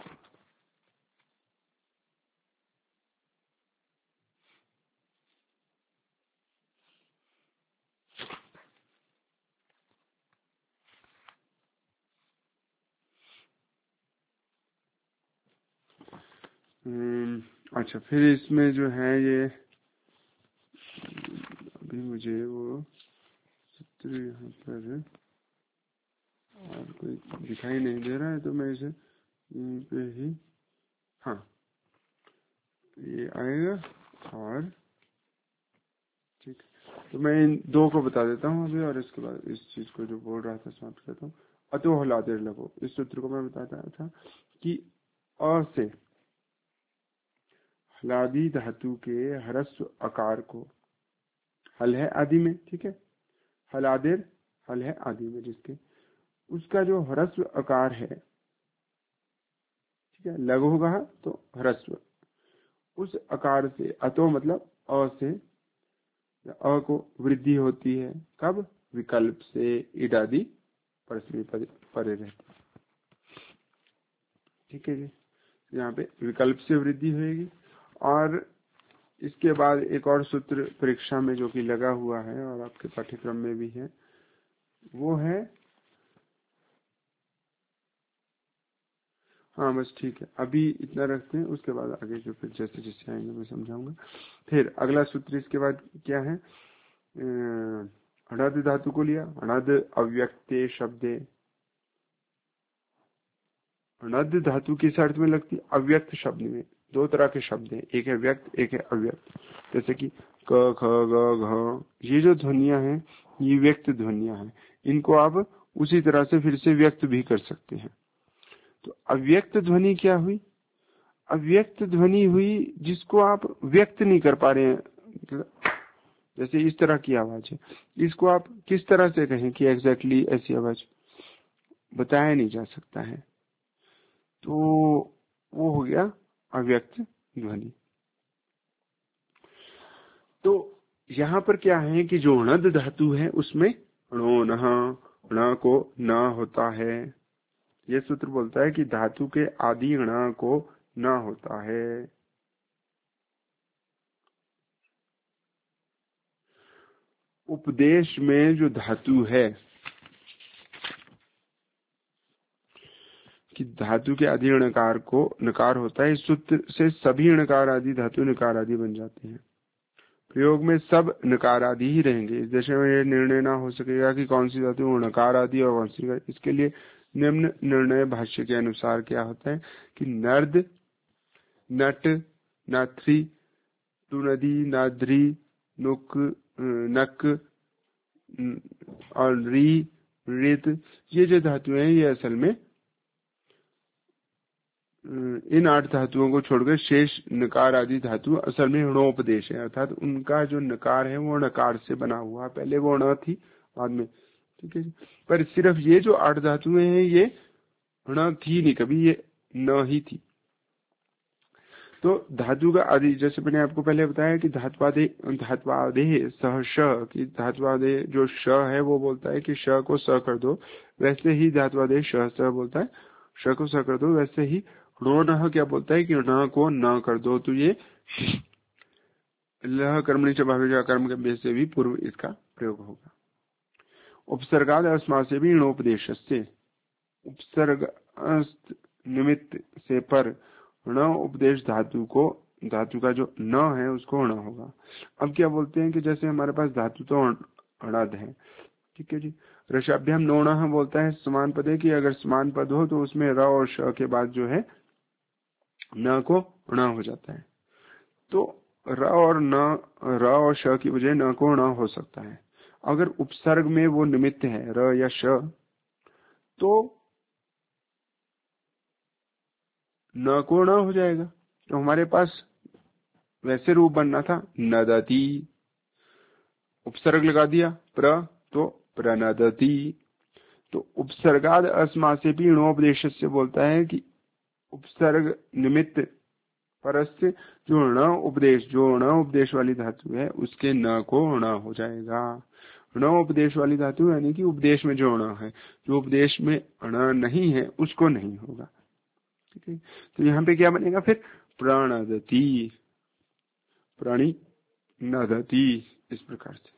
अच्छा, फिर इसमें जो है ये, अभी मुझे वो सूत्र यहाँ पर और कोई दिखाई नहीं दे रहा है, तो मैं इसे यहीं पे ही, हाँ ये आएगा। और ठीक, तो मैं इन दो को बता देता हूँ अभी, और इसके बाद इस चीज को जो बोल रहा था समाप्त करता हूँ। अतो हलादेर लगो, इस सूत्र को मैं बताता था कि अ से हलादी धातु के ह्रस्व आकार को, हल है आदि में, ठीक है, हलादेर हल है आदि में जिसके, उसका जो ह्रस्व आकार है, ठीक है, लघु होगा तो ह्रस्व, उस आकार से अतो मतलब अ से अ को वृद्धि होती है, कब? विकल्प से इड आदि परस्मय पद परे रहते, ठीक है जी, यहाँ पे विकल्प से वृद्धि होगी। और इसके बाद एक और सूत्र परीक्षा में जो कि लगा हुआ है और आपके पाठ्यक्रम में भी है, वो है हाँ बस ठीक है, अभी इतना रखते हैं, उसके बाद आगे जो फिर जैसे जैसे आएंगे मैं समझाऊंगा। फिर अगला सूत्र इसके बाद क्या है, अणद धातु को लिया, अणद अव्यक्ते शब्दे। अणद धातु किस अर्थ में लगती है, अव्यक्त शब्द में। दो तरह के शब्द हैं, एक है व्यक्त एक है अव्यक्त। जैसे कि क ख ग घ, ये जो ध्वनियां हैं ये व्यक्त ध्वनियां हैं, इनको आप उसी तरह से फिर से व्यक्त भी कर सकते हैं। तो अव्यक्त ध्वनि क्या हुई, अव्यक्त ध्वनि हुई जिसको आप व्यक्त नहीं कर पा रहे हैं। जैसे इस तरह की आवाज है, इसको आप किस तरह से कहें कि एग्जैक्टली ऐसी आवाज, बताया नहीं जा सकता है, तो वो हो गया अव्यक्त ध्वनि। तो यहाँ पर क्या है कि जो णद धातु है उसमें णो नः, ण को न होता है। ये सूत्र बोलता है कि धातु के आदि ण को न होता है। उपदेश में जो धातु है कि धातु के आदि णकार को नकार होता है, इस सूत्र से सभी णकार आदि धातु नकार आदि बन जाते हैं। प्रयोग में सब नकार आदि ही रहेंगे। इस दशा में यह निर्णय ना हो सकेगा कि कौन सी धातु णकार आदि और कौन सी। इसके लिए निम्न निर्णय भाष्य के अनुसार क्या होता है कि नर्द, नट, नाथ्री, टुनदी, नाद्री, नुक, नक और री, ऋत, ये जो धातुएं हैं ये असल में इन आठ धातुओं को छोड़कर शेष नकार आदि धातु असल में णोपदेश है, अर्थात उनका जो नकार है वो नकार से बना हुआ, पहले वो ण थी बाद में, ठीक है। पर सिर्फ ये जो आठ धातुएं हैं ये ण थी नहीं कभी, ये न ही थी। तो धातु का आदि, जैसे मैंने आपको पहले बताया कि धात्वादे धात्वादे सह श, कि धात्वादे जो श है वो बोलता है कि श को स कर दो, वैसे ही धात्वादे श स बोलता है श को स कर दो, वैसे ही रो न क्या बोलता है कि न को न कर दो। तो ये लह कर्मणि च भावे कर्म के से भी पूर्व इसका प्रयोग होगा। उपसर्गाद अस्मा से भी णोपदेश से, उपसर्ग निमित्त से पर ण उपदेश धातु को, धातु का जो न है उसको ण होगा। अब क्या बोलते हैं कि जैसे हमारे पास धातु तो अणद है, ठीक है जी, रसाभ्याम नोण बोलता है समान पद है कि अगर समान पद हो तो उसमें र और श के बाद जो है न को ण हो जाता है। तो र और न, र और श की बजाय न को ण हो सकता है। अगर उपसर्ग में वो निमित्त है र या श, तो न को ण हो जाएगा। तो हमारे पास वैसे रूप बनना था नदती, उपसर्ग लगा दिया प्र तो प्रनदती। तो उपसर्गाद अस्मा से भी णोपदेश से बोलता है कि उपसर्ग निमित्त परस्य जो ण उपदेश, जो ण उपदेश वाली धातु है उसके न को ण हो जाएगा। ण उपदेश वाली धातु यानी कि उपदेश में जो ण है, जो उपदेश में ण नहीं है उसको नहीं होगा, ठीक है। तो यहाँ पे क्या बनेगा फिर प्राणदती, प्राणी नदती, इस प्रकार से।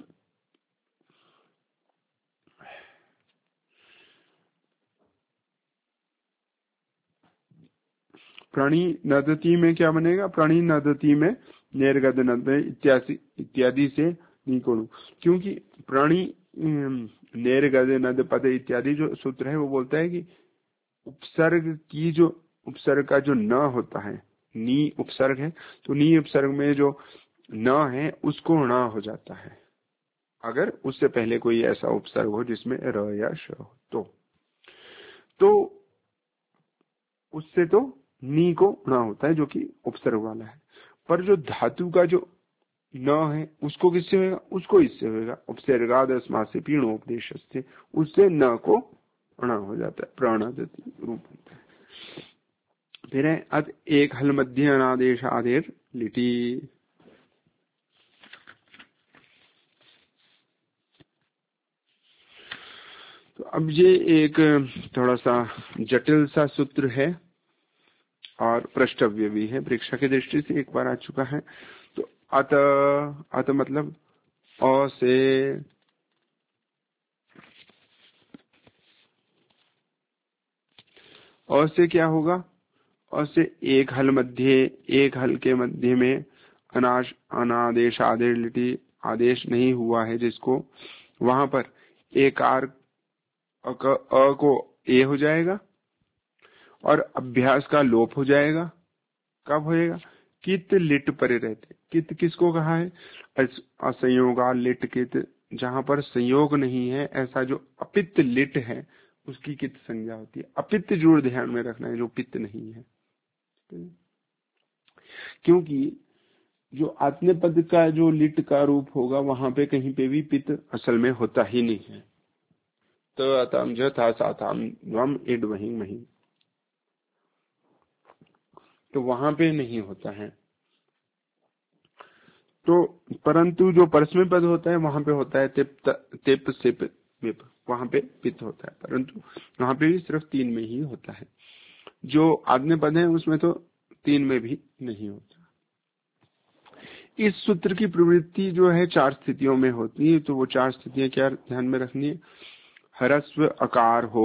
प्राणी नदती में क्या बनेगा, प्राणी नदती में निर्गद नद इत्यादि इत्यादि से निकोणु, क्योंकि प्राणी निर्गद नद पद इत्यादि जो सूत्र है वो बोलता है कि उपसर्ग की जो, उपसर्ग का जो न होता है, नी उपसर्ग है, तो नी उपसर्ग में जो न है उसको ण हो जाता है अगर उससे पहले कोई ऐसा उपसर्ग हो जिसमें र या श हो। तो तो उससे तो नी को ण होता है जो कि उपसर्ग वाला है, पर जो धातु का जो न है उसको किससे होगा, उसको इससे होगा उपसर्गाद अस्मा से पीणोपदेश से, उससे न को ण हो जाता है, प्राणादति रूप होता है। फिर है अत एक हल मध्य अनादेश आदेर लिटी। तो अब ये एक थोड़ा सा जटिल सा सूत्र है और प्रष्टव्य भी है, परीक्षा की दृष्टि से एक बार आ चुका है। तो अत, अत मतलब अ से और से क्या होगा, और से एक हल मध्य, एक हल के मध्य में अनाश अनादेश आदेश लिटि आदेश नहीं हुआ है जिसको, वहां पर एकार अ को ए हो जाएगा और अभ्यास का लोप हो जाएगा। कब होएगा, कित लिट परे रहते। कित किसको कहा है, असंयोगा लिट कित, जहां पर संयोग नहीं है, ऐसा जो अपित्त लिट है उसकी कित संज्ञा होती है। अपित्त जोड़ ध्यान में रखना है, जो पित्त नहीं है, क्योंकि जो आत्मपद का जो लिट का रूप होगा वहां पे कहीं पे भी पित्त असल में होता ही नहीं है। तो अतम जथा साताम ध्वम इड वही मही, तो वहां पे नहीं होता है। तो परंतु जो परस्मै पद होता है वहां पे होता है तिप तिप सिप विप, वहां पे पित्त होता है, परंतु वहां पे भी सिर्फ तीन में ही होता है। जो आज्ञा पद है उसमें तो तीन में भी नहीं होता। इस सूत्र की प्रवृत्ति जो है चार स्थितियों में होती है, तो वो चार स्थितियां क्या ध्यान में रखनी है, ह्रस्व आकार हो,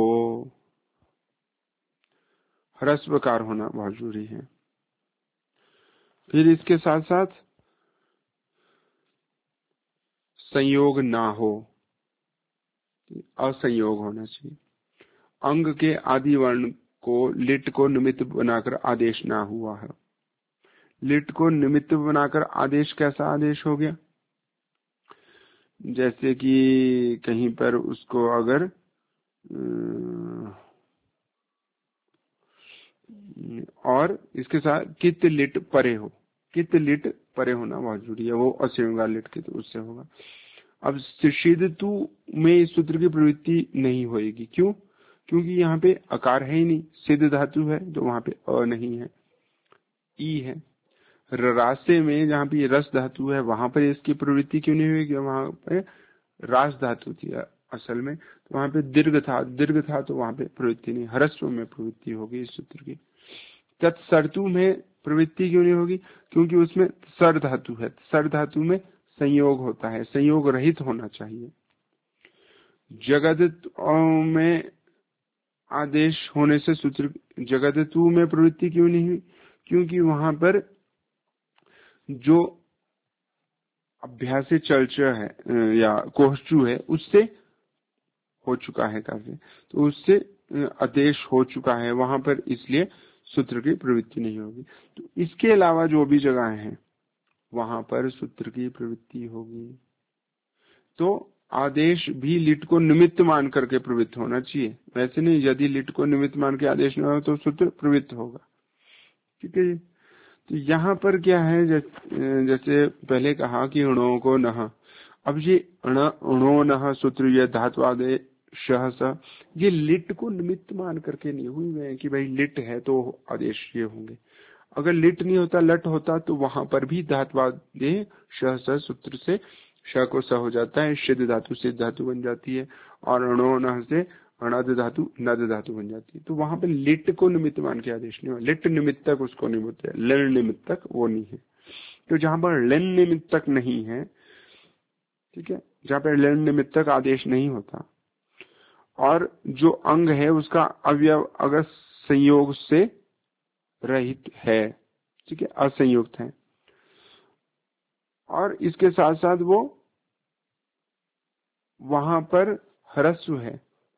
ह्रस्व आकार होना बहुत जरूरी है। फिर इसके साथ साथ संयोग ना हो, असंयोग होना चाहिए। अंग के आदि वर्ण को लिट को निमित्त बनाकर आदेश ना हुआ है। लिट को निमित्त बनाकर आदेश कैसा आदेश हो गया, जैसे कि कहीं पर उसको अगर और इसके साथ कित लिट परे हो, कित लिट परे होना बहुत जरूरी है, वो असंयोगा लिट के तो उससे होगा। अब सिद्ध तू में इस सूत्र की प्रवृत्ति नहीं होगी, क्यों, क्योंकि यहाँ पे आकार है ही नहीं, सिद्ध धातु है तो वहां पे अ नहीं है, ई है। रास्ते में जहाँ पे रस धातु है वहां पर इसकी प्रवृत्ति क्यों नहीं हुई, वहां पे रास धातु थी असल में, तो वहां पे दीर्घ था, दीर्घ था तो वहां पे प्रवृत्ति नहीं, ह्रस्व में प्रवृत्ति होगी इस सूत्र की। तत्सर्तु में प्रवृत्ति क्यों नहीं होगी, क्योंकि उसमें सर धातु है, सर धातु में संयोग होता है, संयोग रहित होना चाहिए। जगत में आदेश होने से सूत्र जगतु में प्रवृत्ति क्यों नहीं हुई, क्योंकि वहां पर जो अभ्यास चलच है या कोहचु है उससे हो चुका है काफी, तो उससे आदेश हो चुका है वहां पर, इसलिए सूत्र की प्रवृत्ति नहीं होगी। तो इसके अलावा जो भी जगह है वहां पर सूत्र की प्रवृत्ति होगी। तो आदेश भी लिट को निमित्त मान करके प्रवृत्त होना चाहिए, वैसे नहीं, यदि लिट को निमित्त मान के आदेश न हो तो सूत्र प्रवृत्त होगा। ठीक है, तो यहाँ पर क्या है, जैसे, जैसे पहले कहा कि अणो को नह, अब ये अण अणो नह सूत्र ये धातु आदेश स, ये लिट को निमित्त मान करके नहीं हुई है कि भाई लिट है तो आदेश ये होंगे। अगर लिट नहीं होता, लट होता, तो वहां पर भी धातुवादेश स सूत्र से श को स हो जाता है, सिद्ध धातु सिद्ध धातु बन जाती है, और अणो नह से अणद धातु नद धातु बन जाती है। तो वहां पे लिट को निमित्त मान के आदेश नहीं हो, लिट निमित्तक उसको नहीं बोलते, लिन निमित्तक वो नहीं है। तो जहां पर लिन निमित्तक नहीं है, ठीक है, जहां पर लिन निमित्तक आदेश नहीं होता और जो अंग है उसका अवयव अगर संयोग से रहित है, ठीक है, असंयुक्त है, और इसके साथ साथ वो वहां पर ह्रस्व है,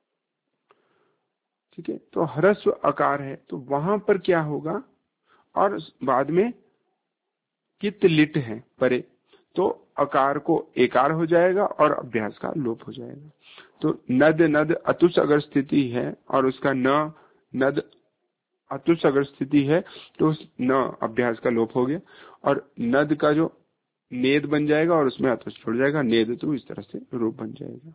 ठीक है, तो ह्रस्व आकार है, तो वहां पर क्या होगा, और बाद में कित लिट है परे, तो आकार को एकार हो जाएगा और अभ्यास का लोप हो जाएगा। तो नद नद अतुस अगर स्थिति है और उसका न नद अतुस अगर स्थिति है तो उस न अभ्यास का लोप हो गया, और नद का जो नेद बन जाएगा और उसमें अतुस छोड़ जाएगा, नेद तो इस तरह से रूप बन जाएगा।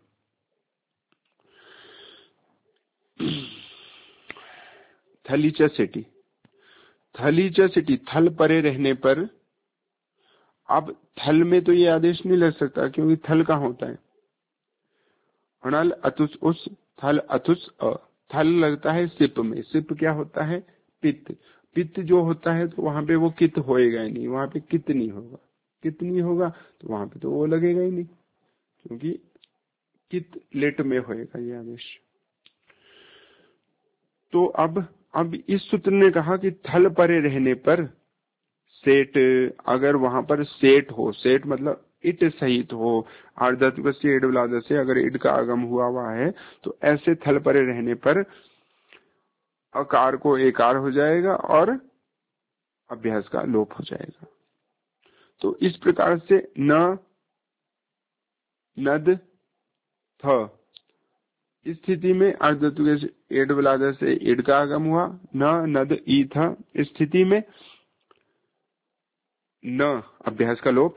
थलीचा सिटी, थलीचा सिटी, थल परे रहने पर, अब थल में तो ये आदेश नहीं लग सकता क्योंकि थल कहाँ होता है, अनल अतुस उस, थल अतुस अ, थल लगता है सिप में, सिप क्या होता है, पित्त, पित्त जो होता है तो वहां पे वो कित होएगा ही नहीं, वहां पे कित नहीं होगा, कित नहीं होगा तो वहां पे तो वो लगेगा ही नहीं, क्योंकि कित लेट में होएगा ये आदेश। तो अब अब इस सूत्र ने कहा कि थल परे रहने पर सेठ, अगर वहां पर सेठ हो, सेठ मतलब इट सहित हो, आर्धत्व से इड बलाद से अगर इड का आगम हुआ हुआ है तो ऐसे थल परे रहने पर अकार को एकार हो जाएगा और अभ्यास का लोप हो जाएगा। तो इस प्रकार से न, नद, थ इस स्थिति में अर्धत्व से एड बलाद से इड का आगम हुआ, न, नद, ई था स्थिति में न अभ्यास का लोप,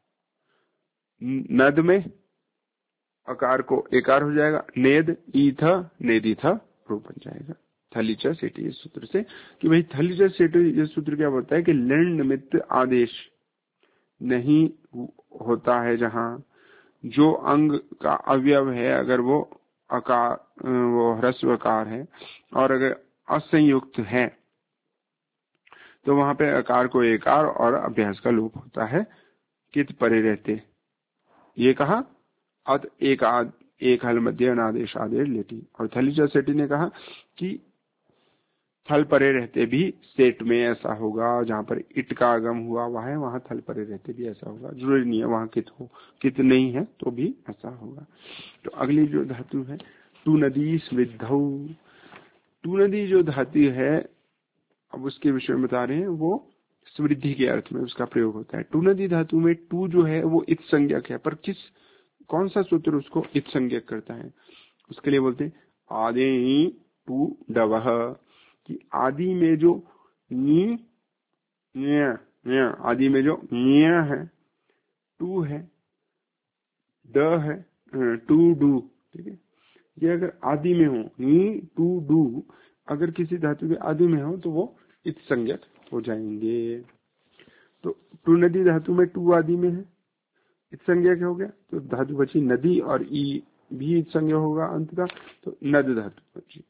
नद में अकार को एकार हो जाएगा, नेद, ई था नेदी था रूप बन जाएगा। थलीचा सेठी इस सूत्र से कि भाई थलीचा सेठी ये सूत्र क्या बोलता है कि लण निमित्त आदेश नहीं होता है, जहां जो अंग का अवयव है अगर वो अकार, वो ह्रस्व अकार है और अगर असंयुक्त है तो वहां पे अकार को एकार और अभ्यास का लोप होता है। कित परे रहते ये कहा, अत एक आद एक हल मध्य अनादेश आदेश लेती। और थलीचा सेठी ने कहा कि थल परे रहते भी सेट में ऐसा होगा, जहां पर इट का आगम हुआ हुआ है वहां थल परे रहते भी ऐसा होगा, जरूरी नहीं है वहां कित हो, कित नहीं है तो भी ऐसा होगा। तो अगली जो धातु है टू नदी स्विद्धौ, टू नदी जो धातु है अब उसके विषय में बता रहे हैं, वो समृद्धि के अर्थ में उसका प्रयोग होता है। टू नदी धातु में टू जो है वो इत संज्ञक है, पर किस कौन सा सूत्र उसको इत संज्ञक करता है, उसके लिए बोलते हैं आदि टू डवह, कि आदि में जो नी न्या, न्या, आदि में जो न्या है, टू है, ड है, टू डू, ठीक है, ये अगर आदि में हो, नी टू डू अगर किसी धातु के आदि में हो तो वो इत संज्ञक हो जाएंगे। तो टू नदी धातु में टू आदि में है, इत संज्ञक हो गया, तो धातु बची नदी और ई भी इत संज्ञक होगा अंत का, तो नद धातु बची।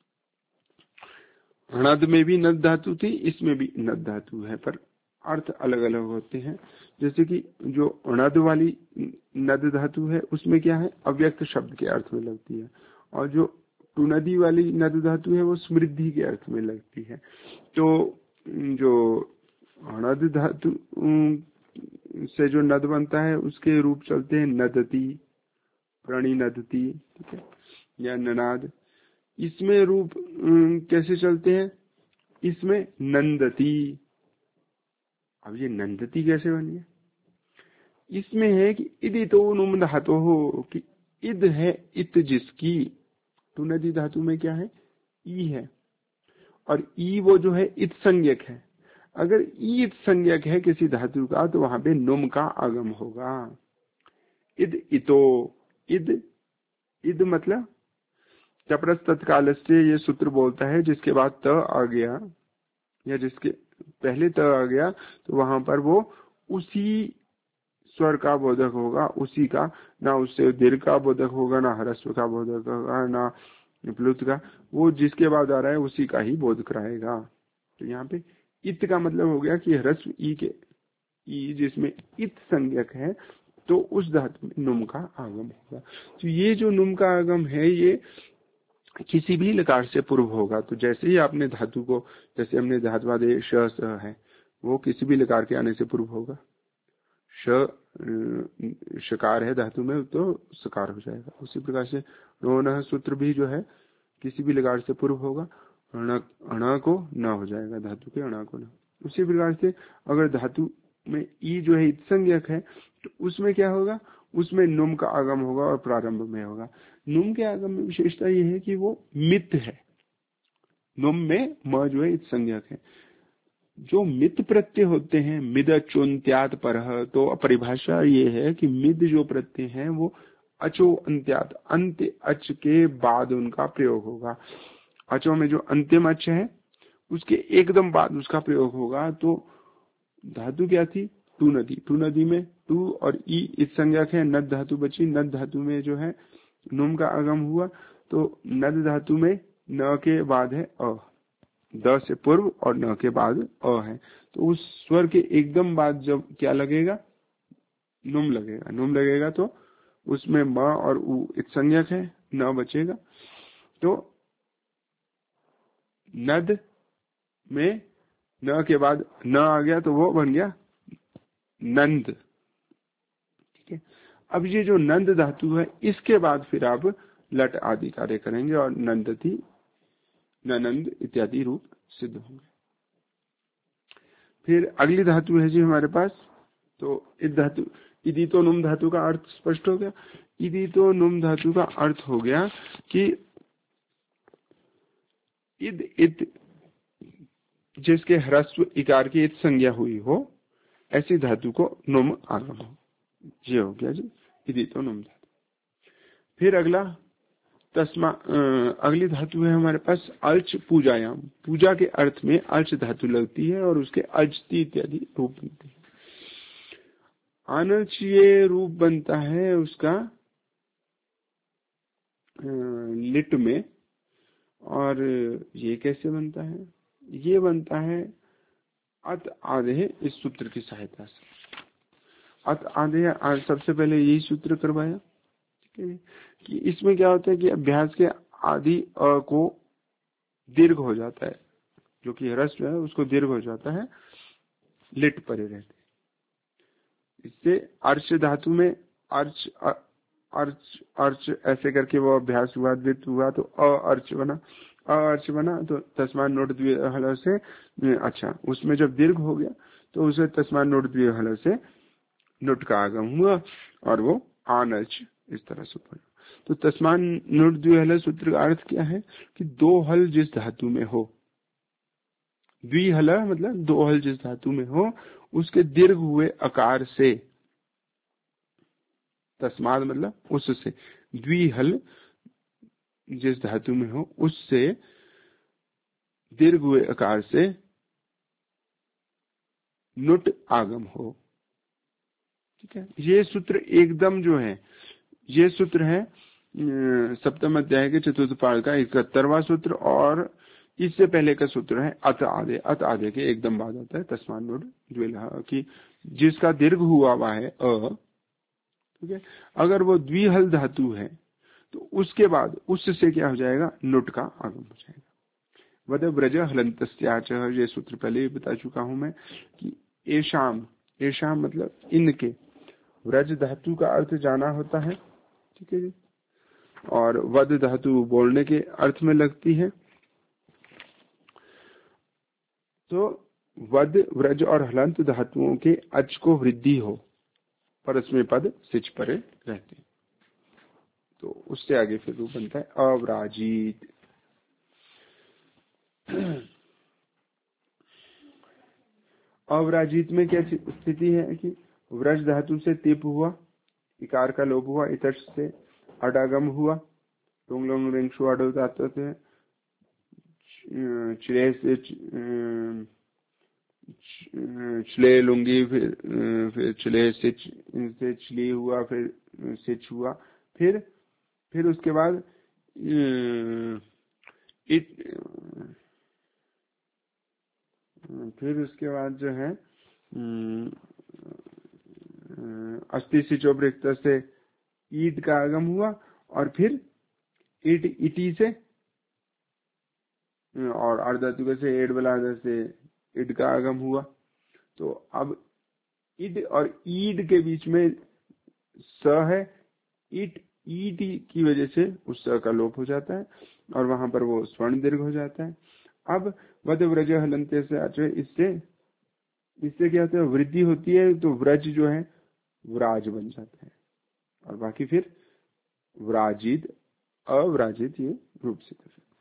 नद में भी नद धातु थी, इसमें भी नद धातु है, पर अर्थ अलग अलग होते हैं। जैसे कि जो नद वाली नद धातु है उसमें क्या है, अव्यक्त शब्द के अर्थ में लगती है, और जो टू नदी वाली नद धातु है वो समृद्धि के अर्थ में लगती है। तो जो नद धातु से जो नद बनता है उसके रूप चलते हैं नदती, प्रणि नदती, ठीक है, या ननाद। इसमें रूप कैसे चलते हैं, इसमें नंदती। अब ये नंदती कैसे बन गया, इसमें है कि इदितो नुम धातु हो, कि इद है इत जिसकी, टू नदी धातु में क्या है ई है, और ई वो जो है इत संज्ञक है। अगर ई इत संज्ञक है किसी धातु का तो वहां पे नुम का आगम होगा। इद इतो, इद इद मतलब चपरस तत्काल से ये सूत्र बोलता है जिसके बाद त आ गया या जिसके पहले त आ गया तो वहां पर वो उसी स्वर का बोधक होगा, उसी का, ना उससे दीर्घ का बोधक होगा, ना ह्रस्व का बोधक होगा, ना प्लुत का, वो जिसके बाद आ रहा है उसी का ही बोध कराएगा। तो यहाँ पे इत का मतलब हो गया कि ह्रस्व ई के ई जिसमें इत संज्ञक है तो उस धातु में नुम का आगम होगा। तो ये जो नुम का आगम है ये किसी भी लकार से पूर्व होगा। तो जैसे ही आपने धातु को, जैसे हमने धातुवादेश श स है वो किसी भी लकार के आने से पूर्व होगा, श शकार है धातु में तो सकार हो जाएगा। उसी प्रकार से रोन सूत्र भी जो है किसी भी लकार से पूर्व होगा, अणा को न हो जाएगा, धातु के अणा को न। उसी प्रकार से अगर धातु में ई जो है इत संज्ञक है तो उसमें क्या होगा, उसमें नुम का आगम होगा और प्रारंभ में होगा। नुम के आगम में विशेषता यह है कि वो मित है, नुम में म जो है इत संज्ञक है। जो मित प्रत्यय होते हैं मिद चुन्त्यात पर, तो परिभाषा ये है कि मिद जो प्रत्यय हैं वो अचो अंत्यात, अंत्य अच के बाद उनका प्रयोग होगा। अचो में जो अंतिम अच है उसके एकदम बाद उसका प्रयोग होगा। तो धातु क्या थी, टू नदी, टू नदी में टू और ई इस संज्ञक है, नद धातु बची, नद धातु में जो है नुम का आगम हुआ, तो नद धातु में न के बाद है अ, द से पूर्व और न के बाद अ है, तो उस स्वर के एकदम बाद जब क्या लगेगा, नुम लगेगा। नुम लगेगा तो उसमें म और उ इत संज्ञक है, न बचेगा। तो नद में न के बाद न आ गया तो वो बन गया नंद। ठीक है, अब ये जो नंद धातु है इसके बाद फिर आप लट आदि कार्य करेंगे और नंदती, ननंद इत्यादि रूप सिद्ध होंगे। फिर अगली धातु है जी हमारे पास, तो इद धातु, इदी तो नुम धातु का अर्थ स्पष्ट हो गया। इदी तो नुम धातु का अर्थ हो गया कि इद इत जिसके ह्रस्व इकार की इत संज्ञा हुई हो ऐसी धातु को नुम आगम हो, ये हो गया जी इदी तो नुम धातु। फिर अगला तस्मा अगली धातु है हमारे पास अर्च पूजायाम। पूजा के अर्थ में अर्च धातु लगती है और उसके अर्चती इत्यादि रूप बनते हैं। अनर्च ये रूप बनता है उसका लिट में, और ये कैसे बनता है? ये बनता है अत आधे इस सूत्र की सहायता से। अत आधे सबसे पहले यही सूत्र करवाया, ठीक है, कि इसमें क्या होता है कि अभ्यास के आदि अ को दीर्घ हो जाता है, जो कि ह्रस्व है उसको दीर्घ हो जाता है, लिट परे रहते। इससे अर्च धातु में अर्च अर्च अर्च ऐसे करके वो अभ्यास हुआ, द्वित हुआ तो अर्च बना, अर्च बना तो तस्मान नोट द्विहल से, अच्छा उसमें जब दीर्घ हो गया तो उसे तस्मान नोट द्विहल से नुट का आगम हुआ और वो आनर्च इस तरह से पड़ा। तो तस्मान नोट द्विहल सूत्र का अर्थ क्या है कि दो हल जिस धातु में हो, द्विहल मतलब दो हल जिस धातु में हो उसके दीर्घ हुए आकार से, तस्माद मतलब उससे, द्विहल जिस धातु में हो उससे दीर्घ हुए आकार से नुट आगम हो। ठीक है, ये सूत्र एकदम जो है, ये सूत्र है सप्तम अध्याय के चतुर्थ पाद का इकहत्तरवां सूत्र, और इससे पहले का सूत्र है अत आधे। अत आधे के एकदम बाद आता है तस्मान नुट द्विलहा की जिसका दीर्घ हुआ हुआ है अ, ठीक है, अगर वो द्विहल धातु है तो उसके बाद उससे क्या हो जाएगा, नुट का आगम हो जाएगा। वद व्रज हलंतस्याच, ये सूत्र पहले ही बता चुका हूं मैं कि एशाम, एशाम मतलब इनके, व्रज धातु का अर्थ जाना होता है, ठीक है जी, और वद धातु बोलने के अर्थ में लगती है। तो वद व्रज और हलंत धातुओं के अच को वृद्धि हो, परस्मै पद सिच परे रहते, तो उससे आगे फिर रूप बनता है अव्राजित। अव्राजित में क्या स्थिति है कि व्रज धातु से तिप हुआ, इकार का लोप हुआ, इतर से अडागम हुआ, लुंग लुंग रिंगशु अडो धातु से चिले से चले लुंगी, फिर फिर चले से से चली हुआ, फिर सिच हुआ, फिर फिर उसके बाद इट, फिर उसके बाद जो है अस्थि सिचो वृत्त से ईद का आगम हुआ, और फिर इट इटी से और अर्धातु से एड बला से इड का आगम हुआ। तो अब इड और ईड के बीच में स है, इट ईड की वजह से उस स का लोप हो जाता है और वहां पर वो स्वर्ण दीर्घ हो जाता है। अब वद व्रज हलंते से आचे, इससे इससे क्या होता है, वृद्धि होती है, तो व्रज जो है व्राज बन जाता है, और बाकी फिर व्राजित अव्राजित ये रूप से।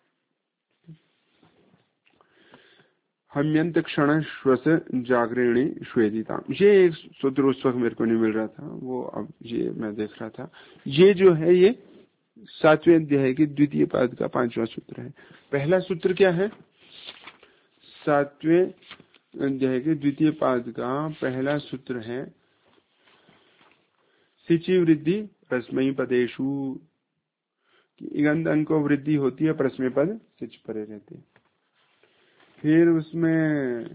हमयंत क्षण श्वस जागरेणी श्वेदिता, ये एक सूत्र उस वक्त मेरे को नहीं मिल रहा था, वो अब ये मैं देख रहा था। ये जो है ये सातवें अध्याय के द्वितीय पाद का पांचवा सूत्र है। पहला सूत्र क्या है, सातवें अध्याय के द्वितीय पाद का पहला सूत्र है सिचि वृद्धि प्रस्मयी पदेशु, इगंत अंक को वृद्धि होती है, प्रस्मय पद सिच परे रहते हैं। फिर उसमें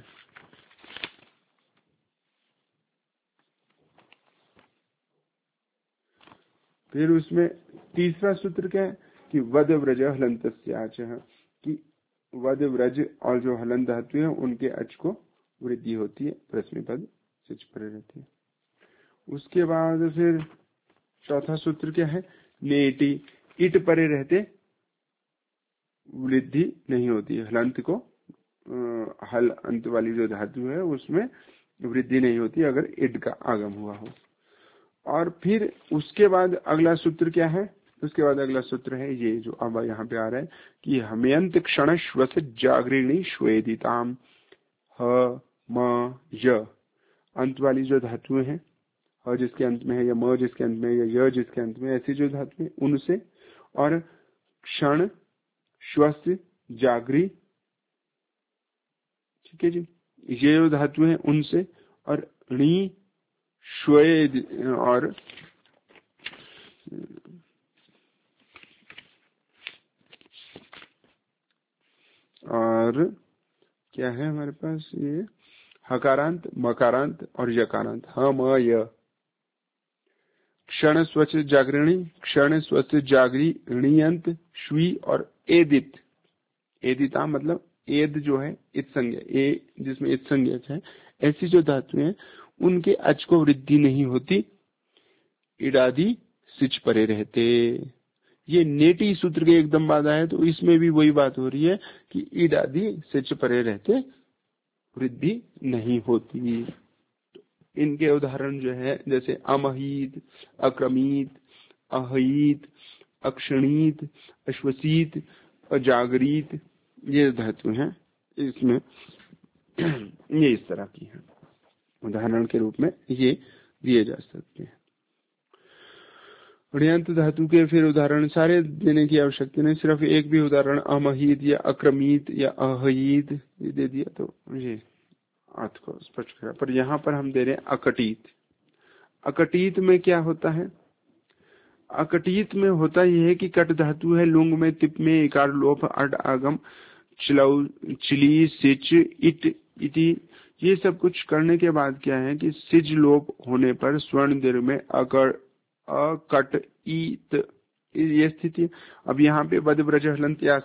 फिर उसमें तीसरा सूत्र क्या है कि वद व्रज हलंतस्याच, कि वद व्रज और जो हलन धातु है उनके अच को वृद्धि होती है, प्रश्न पद सिच परे रहती है। उसके बाद फिर चौथा सूत्र क्या है, नेटी, इट परे रहते वृद्धि नहीं होती है। हलंत को हल अंत वाली जो धातु है उसमें वृद्धि नहीं होती अगर इट का आगम हुआ हो। और फिर उसके बाद अगला सूत्र क्या है, उसके बाद अगला सूत्र है ये जो अब यहाँ पे आ रहा है कि हमेंत क्षण श्वस जागृणी श्वेदिताम, ह म य अंत वाली जो धातुएं हैं, ह जिसके अंत में है या म जिसके अंत में है या य जिसके अंत में, ऐसी जो धातुएं उनसे, और क्षण श्वस जागरी, ठीक है जी, ये जो धातु है उनसे, और णी श्वेद और और क्या है हमारे पास, ये हकारांत मकारांत और यकारांत, ह म य। क्षण स्वच्छ जागरणी, क्षण स्वच्छ जागरी, णियंत श्वी और एदित, एदिता मतलब एद जो है इत संज्ञा, ए जिसमें इत संज्ञा है, ऐसी जो धातु हैं उनके अच को वृद्धि नहीं होती, इडादी सिच परे रहते। ये नेटी सूत्र के एकदम बाद आया तो इसमें भी वही बात हो रही है कि इडादी सिच परे रहते वृद्धि नहीं होती। इनके उदाहरण जो है जैसे अमहित, अक्रमित, अहित, अक्षणित, अश्वसित, अजागरित, ये धातु हैं इसमें ये इस तरह की हैं, उदाहरण के रूप में ये दिए जा सकते हैं। ऋयंत धातु के फिर उदाहरण सारे देने की आवश्यकता नहीं, सिर्फ एक भी उदाहरण अमहित या अक्रमित या अहित दे दिया तो ये अर्थ को स्पष्ट करा। पर यहाँ पर हम दे रहे हैं अकटित। अकटित में क्या होता है, अकटित में होता यह है कि कट धातु है, लुंग में तिप में इकार लोप अड आगम चिलौ चिली सिच इट इति, ये सब कुछ करने के बाद क्या है कि सिज लोप होने पर स्वर्ण दीर्घ में अकर अकट ईत ये स्थिति। अब यहाँ पे बद ब्रज हलंत या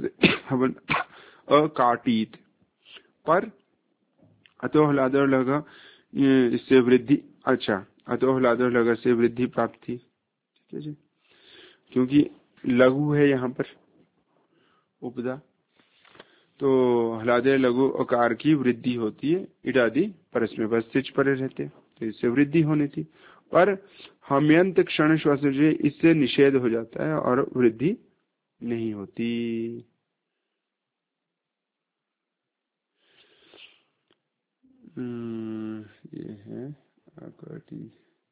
अकाटित पर अतो हलादर लगा इससे वृद्धि, अच्छा अतो हलादर लगा से वृद्धि प्राप्त थी, ठीक है जी, क्योंकि लघु है यहाँ पर उपदा, तो हलादे लघु आकार की वृद्धि होती है, इडादी परस्मै बस सिच परे रहते, तो इससे वृद्धि होनी थी। पर हमयंत क्षण श्वास इससे निषेध हो जाता है और वृद्धि नहीं होती। ये है आकृति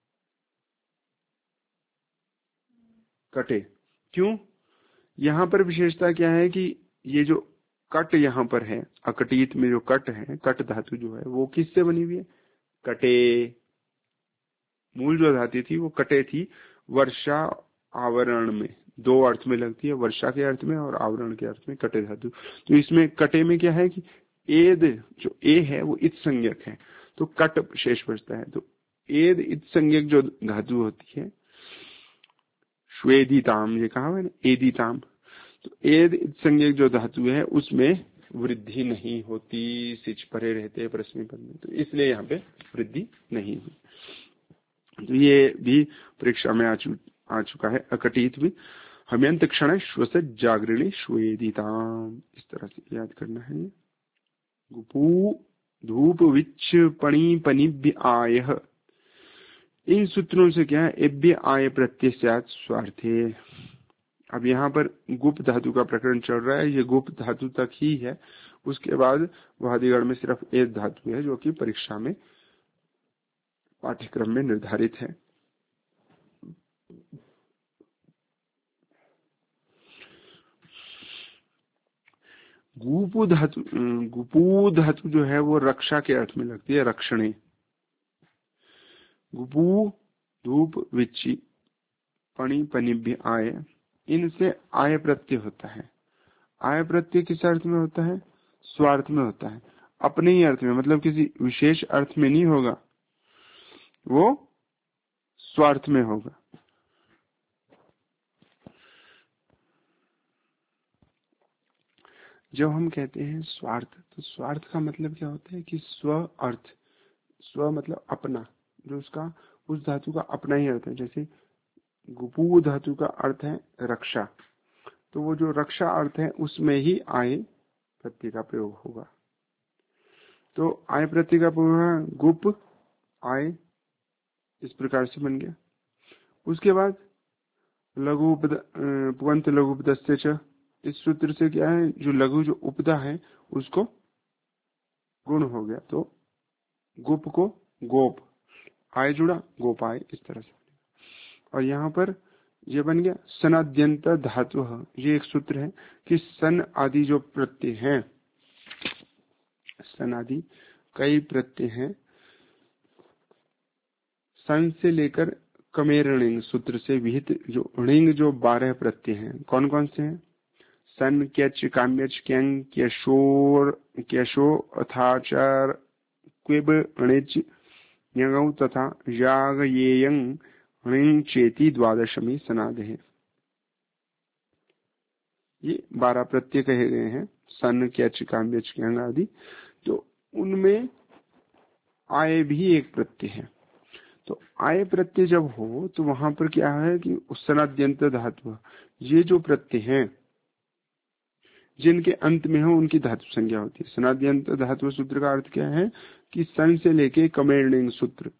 कटे। क्यों, यहाँ पर विशेषता क्या है कि ये जो कट यहाँ पर है अकटित में, जो कट है, कट धातु जो है वो किससे बनी हुई है, कटे। मूल जो धातु थी वो कटे थी, वर्षा आवरण में दो अर्थ में लगती है, वर्षा के अर्थ में और आवरण के अर्थ में कटे धातु। तो इसमें कटे में क्या है कि एद जो ए है वो इत संज्ञक है, तो कट शेष बचता है। तो एद इत संज्ञक जो धातु होती है, श्वेदिताम ये कहा है ना, एदिताम, तो एद इत संज्ञक जो धातु है उसमें वृद्धि नहीं होती, सिच परे रहते प्रश्न पद में, तो इसलिए यहाँ पे वृद्धि नहीं हुई। तो ये भी परीक्षा में आ, चु, आ चुका है, अकटित भी हमयंत क्षण श्वस जागृणी श्वेदिताम, इस तरह से याद करना है। गुपू धूप विच्छ पणि पनिभ्य आय, इन सूत्रों से क्या है, एभ्य आय प्रत्यय स्वार्थे। अब यहाँ पर गुप धातु का प्रकरण चल रहा है, ये गुप धातु तक ही है, उसके बाद वादिगण में सिर्फ एक धातु है जो कि परीक्षा में पाठ्यक्रम में निर्धारित है। गुपू धातु, गुपू धातु जो है वो रक्षा के अर्थ में लगती है, रक्षणे। गुपू धूप विच्ची पणि पनिभ्य आय, इनसे आय प्रत्यय होता है। आय प्रत्यय किस अर्थ में होता है, स्वार्थ में होता है, अपने ही अर्थ में, मतलब किसी विशेष अर्थ में नहीं होगा, वो स्वार्थ में होगा। जब हम कहते हैं स्वार्थ, तो स्वार्थ का मतलब क्या होता है कि स्व अर्थ, स्व मतलब अपना, जो उसका उस धातु का अपना ही अर्थ है। जैसे गुपू धातु का अर्थ है रक्षा, तो वो जो रक्षा अर्थ है उसमें ही आय प्रत्यय का प्रयोग होगा। तो आय प्रत्यय का प्रयोग गुप आय, इस प्रकार से बन गया। उसके बाद लघु पुवंत लघु उपदस्य च, इस सूत्र से क्या है, जो लघु जो उपदा है उसको गुण हो गया, तो गुप को गोप, आय जुड़ा गोपाय, इस तरह से। और यहाँ पर ये बन गया सनाद्यंत धातु। ये एक सूत्र है कि सन आदि जो प्रत्यय हैं, सन आदि कई प्रत्यय हैं, सन से लेकर कमेरणिंग सूत्र से विहित जो ऋंग जो बारह प्रत्यय हैं, कौन कौन से हैं? सन, क्यच, काम्यच, क्यंग, क्यशोर, क्यशो, अथाचार, क्विब, अणिच, यंगौ तथा याग, येयंग, ऋंग चेति द्वादशमी सनाद है। ये बारह प्रत्यय कहे गए हैं, सन, क्यच, काम्यच, क्यंग आदि। तो उनमें आय भी एक प्रत्यय है। तो आय प्रत्यय जब हो तो वहां पर क्या है कि सनाद्यंत धातु, ये जो प्रत्यय हैं जिनके अंत में हो उनकी धातु संज्ञा होती है। सनाद्यंत धातु सूत्र का अर्थ क्या है कि सन से लेके कमेर्णिंग सूत्र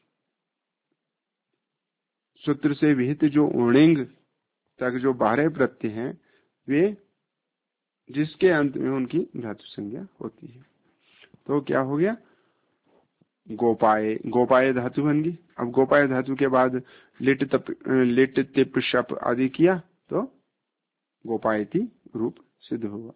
सूत्र से विहित जो ऊर्णिंग तक जो बारह प्रत्यय हैं, वे जिसके अंत में उनकी धातु संज्ञा होती है। तो क्या हो गया, गोपाय, गोपाय धातु बन गई। अब गोपाय धातु के बाद लिट तप लिट तिप शप आदि किया तो गोपायती रूप सिद्ध होगा।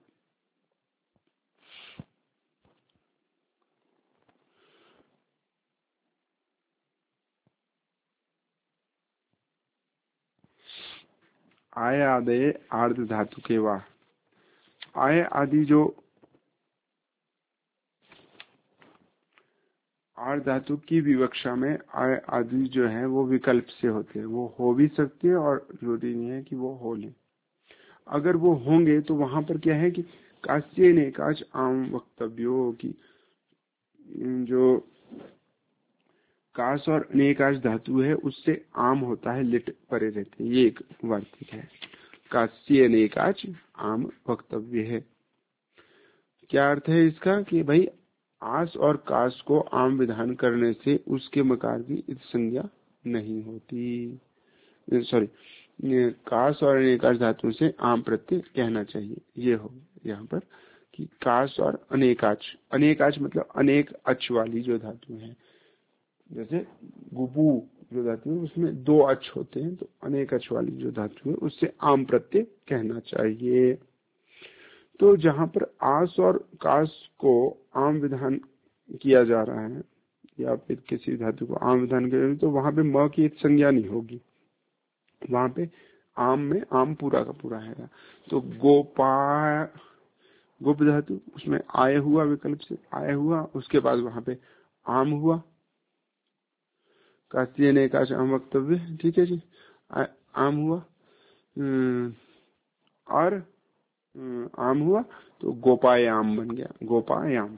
आय आदि आर्ध धातु के वा, आय आदि जो आर्ध धातु की विवक्षा में आय आदि जो है वो विकल्प से होते हैं, वो हो भी सकते हैं और जरूरी नहीं है कि वो हो ले। अगर वो होंगे तो वहां पर क्या है कि काश्य ने काच आम वक्तव्यों की, जो काश और अनेकाश धातु है उससे आम होता है, लिट परे रहते हैं, ये एक वार्तिक है। काश्य अनेकाच आम वक्तव्य है। क्या अर्थ है इसका कि भाई आस और काश को आम विधान करने से उसके मकार की इत संज्ञा नहीं होती। सॉरी, काश और अनेकाश धातु से आम प्रत्यय कहना चाहिए। ये हो यहाँ पर कि काश और अनेकाच, अनेकाच मतलब अनेक अच वाली जो धातु है, जैसे गुबू जो धातु है उसमें दो अच होते हैं, तो अनेक अच वाली जो धातु है उससे आम प्रत्यय कहना चाहिए। तो जहां पर आस और काश को आम विधान किया जा रहा है या फिर किसी धातु को आम विधान किया, तो वहां पे म की एक संज्ञा नहीं होगी, वहां पे आम में आम पूरा का पूरा है। तो गोपा गोप धातु उसमें आय हुआ, विकल्प से आय हुआ, उसके बाद वहां पे आम हुआ, कास्तीय ने काश आम वक्तव्य, ठीक है जी, आ, आम हुआ और आम हुआ तो गोपायाम बन गया, गोपायाम।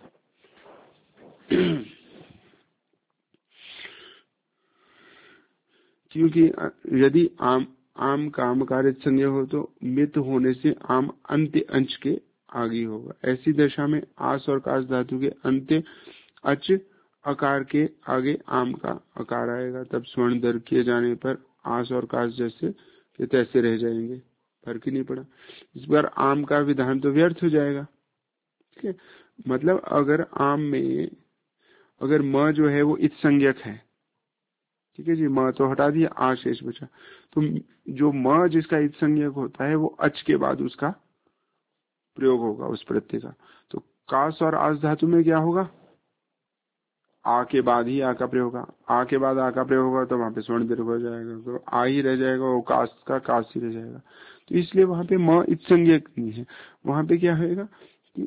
क्योंकि यदि आम आम काम कार्य संज्ञा हो तो मित होने से आम अंत्य अंश के आगे होगा। ऐसी दशा में आस और काश धातु के अंत्य अच अकार के आगे आम का अकार आएगा, तब स्वर्ण दर किए जाने पर आस और काश जैसे के तैसे रह जाएंगे, फर्क ही नहीं पड़ा। इस बार आम का विधान तो व्यर्थ हो जाएगा। ठीक है, मतलब अगर आम में अगर म जो है वो इत संज्ञक है, ठीक है जी, म तो हटा दिया, आ शेष बचा, तो जो म जिसका इत संज्ञक होता है वो अच के बाद उसका प्रयोग होगा उस प्रत्यय का। तो काश और आस धातु में क्या होगा, आ के बाद ही आ का प्रयोग होगा, आ के बाद आ का प्रयोग होगा तो वहां पे स्वर्ण दीर्घ हो जाएगा, तो आ ही रह जाएगा, वो काश का काश ही रह जाएगा। तो इसलिए वहां पे म इत संज्ञक नहीं है, वहां पे क्या होगा कि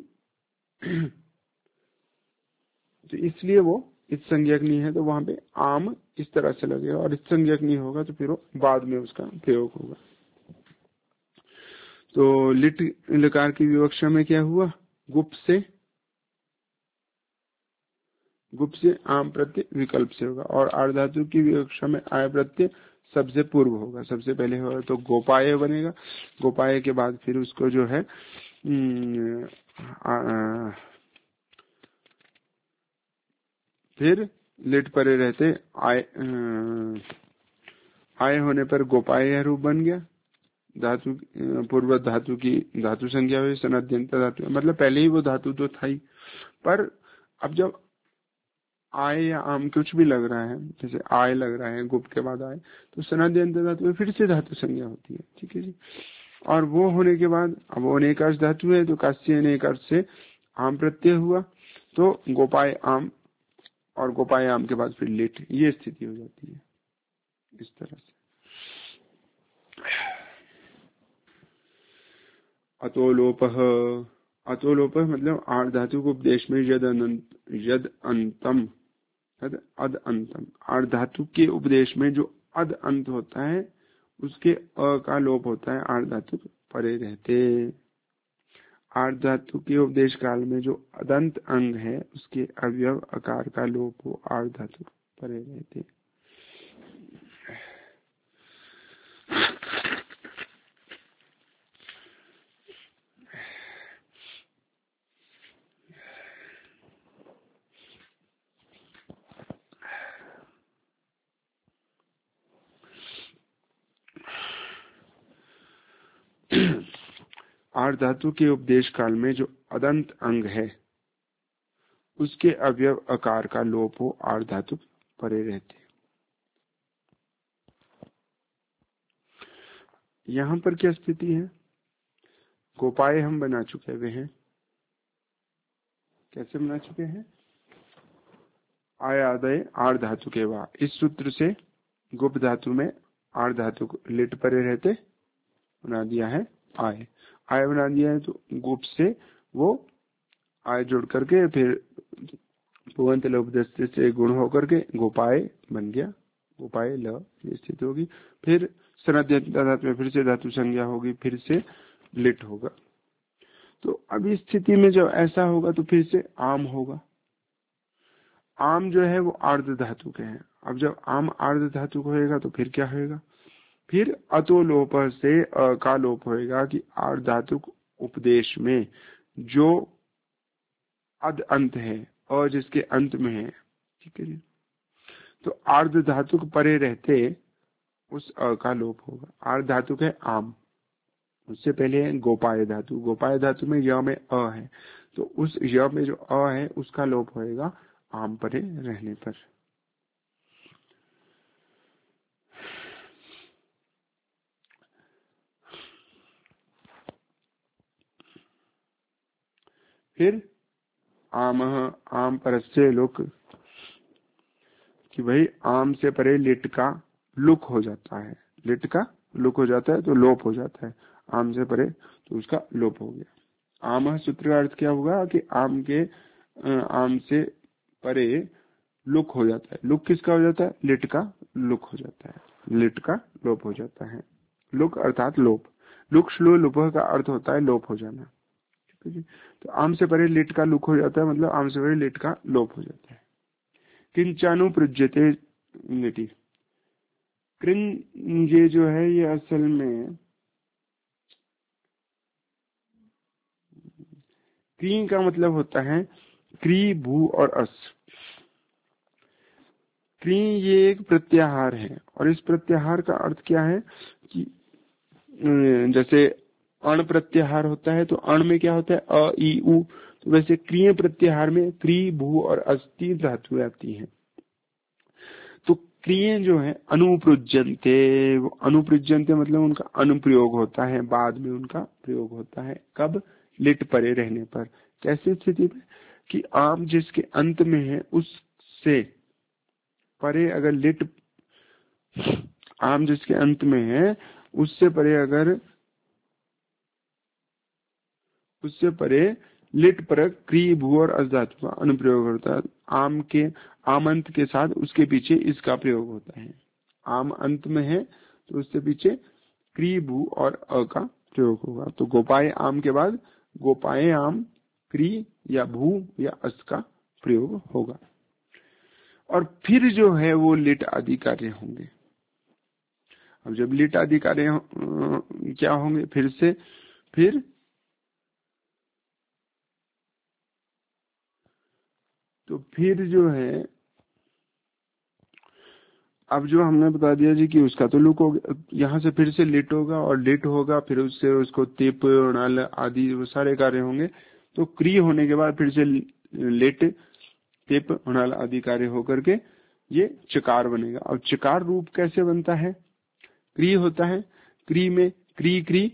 तो इसलिए वो इत संज्ञक नहीं है, तो वहां पे आम इस तरह से लगेगा, और इत संज्ञक नहीं होगा तो फिर वो बाद में उसका प्रयोग होगा। तो लिट लकार की विवक्षा में क्या हुआ, गुप से गुप से आम प्रत्यय विकल्प से होगा, और आर्ध धातु की विवक्षा में आय प्रत्यय सबसे पूर्व होगा, सबसे पहले होगा तो गोपाय बनेगा। गोपाय के बाद फिर उसको जो है आ, आ, फिर लिट परे रहते आय आय होने पर गोपाय रूप बन गया। धातु पूर्व धातु की धातु संज्ञा हुई सनाद्यंत धातु, मतलब पहले ही वो धातु तो था ही, पर अब जब आय या आम कुछ भी लग रहा है, जैसे आय लग रहा है गुप के बाद आय, तो सनाद्यंत धातु में फिर से धातु संज्ञा होती है। ठीक है जी। और वो होने के बाद अब वो अनेकार्ष धातु है, तो काश्य अनेकार्ष से आम प्रत्यय हुआ, तो गोपाय आम, और गोपाय आम के बाद फिर लिट, ये स्थिति हो जाती है इस तरह से। अतोलोपः, अतोलोपः मतलब आर्ध धातु को उपदेश में यद अनंत यद अंतम यद अद अंतम, आर्ध धातु के उपदेश में जो अद अंत होता है उसके अ का लोप होता है, आर्ध धातु परे रहते। आर्ध धातु के उपदेश काल में जो अदंत अंग है उसके अवयव अकार का लोप हो, आर्ध धातु परे रहते। आर्ध धातु के उपदेश काल में जो अदंत अंग है उसके अवयव अकार का लोप हो, आर्ध धातु परे रहते। यहाँ पर क्या स्थिति है, गोपाय हम बना चुके हुए हैं, कैसे बना चुके हैं, आयादय आर्ध धातु के वा, इस सूत्र से गुप धातु में आर्ध धातु को लिट परे रहते बना दिया है आय, आय बना दिया है, तो गुप से वो आय जोड़ करके फिर पुवंत लोपदस्ते से गुण होकर के गोपाय बन गया, गोपाय ल ये स्थिति होगी। फिर सनाद्यंत धातु में फिर से धातु संज्ञा होगी, फिर से लिट होगा। तो अब इस स्थिति में जब ऐसा होगा तो फिर से आम होगा। आम जो है वो आर्ध धातु के हैं। अब जब आम आर्ध धातु होएगा तो फिर क्या होएगा, फिर अतो लोप से अ का लोप होएगा कि आर्ध धातु उपदेश में जो अद अंत है और जिसके अंत में है, ठीक है जी, तो आर्ध धातु परे रहते उस अ का लोप होगा। आर्ध धातु है आम, उससे पहले है गोपाय धातु, गोपाय धातु में य में अ है, तो उस य में जो अ है उसका लोप होएगा आम परे रहने पर। फिर आम आम परस्य लुक, कि भाई आम से परे लिट का लुक हो जाता है, लिट का लुक हो जाता है तो लोप हो जाता है, आम से परे तो उसका लोप हो गया। आम सूत्र का अर्थ क्या होगा कि आम के आम से परे लुक हो जाता है। लुक किसका हो जाता है, लिट का लुक हो जाता है, लिट का लोप हो जाता है। लुक अर्थात लोप, लुक श्लो लुप का अर्थ होता है लोप हो जाना। ठीक है जी। तो आम से परे लिट का लुक हो जाता है, मतलब आम से परे लिट का लोप हो जाता है। किंचानु प्रज्यते लिटि, कृन ये जो है ये असल में क्री का मतलब होता है क्री भू और अस। क्री ये एक प्रत्याहार है, और इस प्रत्याहार का अर्थ क्या है कि जैसे अण प्रत्याहार होता है तो अण में क्या होता है अ ई उ, तो वैसे क्रिय प्रत्याहार में क्री भू और अस तीन धातुएं आती हैं। तो क्रिय जो है अनुप्रज्यन्ते, वो अनुप्रज्यन्ते मतलब उनका अनुप्रयोग होता है, बाद में उनका प्रयोग होता है, कब, लिट परे रहने पर। कैसी स्थिति में कि आम जिसके अंत में है उससे परे अगर लिट, आम जिसके अंत में है उससे परे अगर उससे परे लिट पर क्री भू और अस धातु का अनुप्रयोग होता है। आम के आमंत के साथ उसके पीछे इसका प्रयोग होता है। आम अंत में है तो उससे पीछे क्री भू और अ का प्रयोग होगा। तो गोपाय आम के बाद गोपाए आम क्री या भू या अस का प्रयोग होगा। और फिर जो है वो लिट आदि कार्य होंगे। अब जब लिट आदि कार्य क्या होंगे, फिर से फिर तो फिर जो है, अब जो हमने बता दिया जी कि उसका तो लुक हो गया, यहाँ से फिर से लिट होगा और लिट होगा, फिर उससे उसको तेप नल आदि वो सारे कार्य होंगे। तो क्री होने के बाद फिर से लिट तेप नल आदि कार्य होकर के ये चकार बनेगा। और चकार रूप कैसे बनता है? क्री होता है, क्री में क्री क्री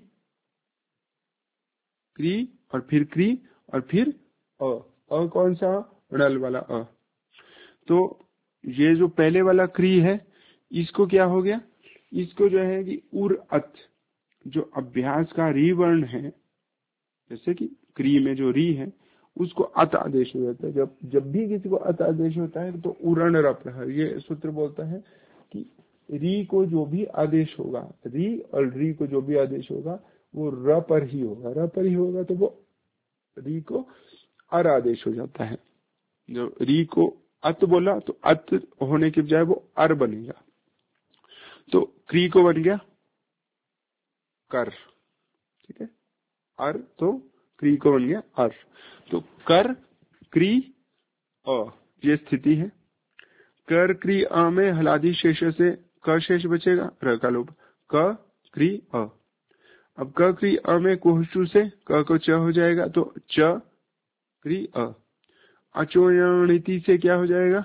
क्री और फिर क्री और फिर अ अ कौन सा? नल वाला अ। तो ये जो पहले वाला क्री है इसको क्या हो गया, इसको जो है कि उर अत जो अभ्यास का री वर्ण है, जैसे कि क्री में जो री है उसको अत आदेश हो जाता है। जब जब भी किसी को अत आदेश होता है तो उरण रप है, ये सूत्र बोलता है कि री को जो भी आदेश होगा, री और री को जो भी आदेश होगा वो र पर ही होगा, र पर ही होगा तो वो री को अर आदेश हो जाता है। जो री को अत बोला तो अत होने के बजाय वो अर बनेगा, तो क्री को बन गया कर, ठीक है, अर तो क्री को बन गया अर। तो कर क्री अ ये स्थिति है। कर क्री अ में हलादि शेष से क शेष बचेगा, र का लोप, क क्री अ। अब क क्री अ में कोहचू से क को च हो जाएगा, तो च क्री अ। अचोयणिति से क्या हो जाएगा?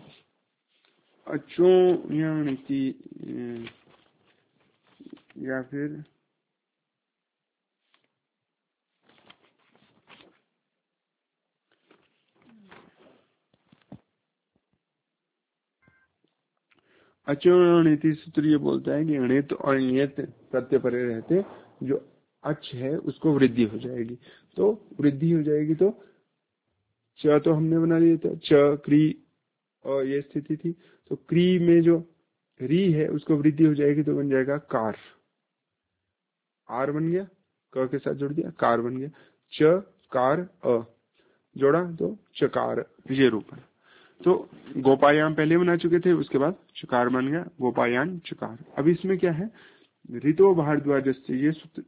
अचोयणिति या फिर अचोयणिति सूत्र ये बोलता है कि अणित और नियत प्रत्यय परे रहते, जो अच है उसको वृद्धि हो जाएगी। तो वृद्धि हो जाएगी तो च तो हमने बना लिया था, च क्री और ये स्थिति थी। तो क्री में जो री है उसको वृद्धि हो जाएगी तो बन जाएगा कार, आर बन गया, क के साथ जोड़ दिया कार बन गया। च कार अ जोड़ा तो चकार, ये रूप है। तो गोपायाम पहले बना चुके थे, उसके बाद चकार बन गया, गोपायान चकार। अब इसमें क्या है? ऋतो भारद्वाज से ये सूत्र,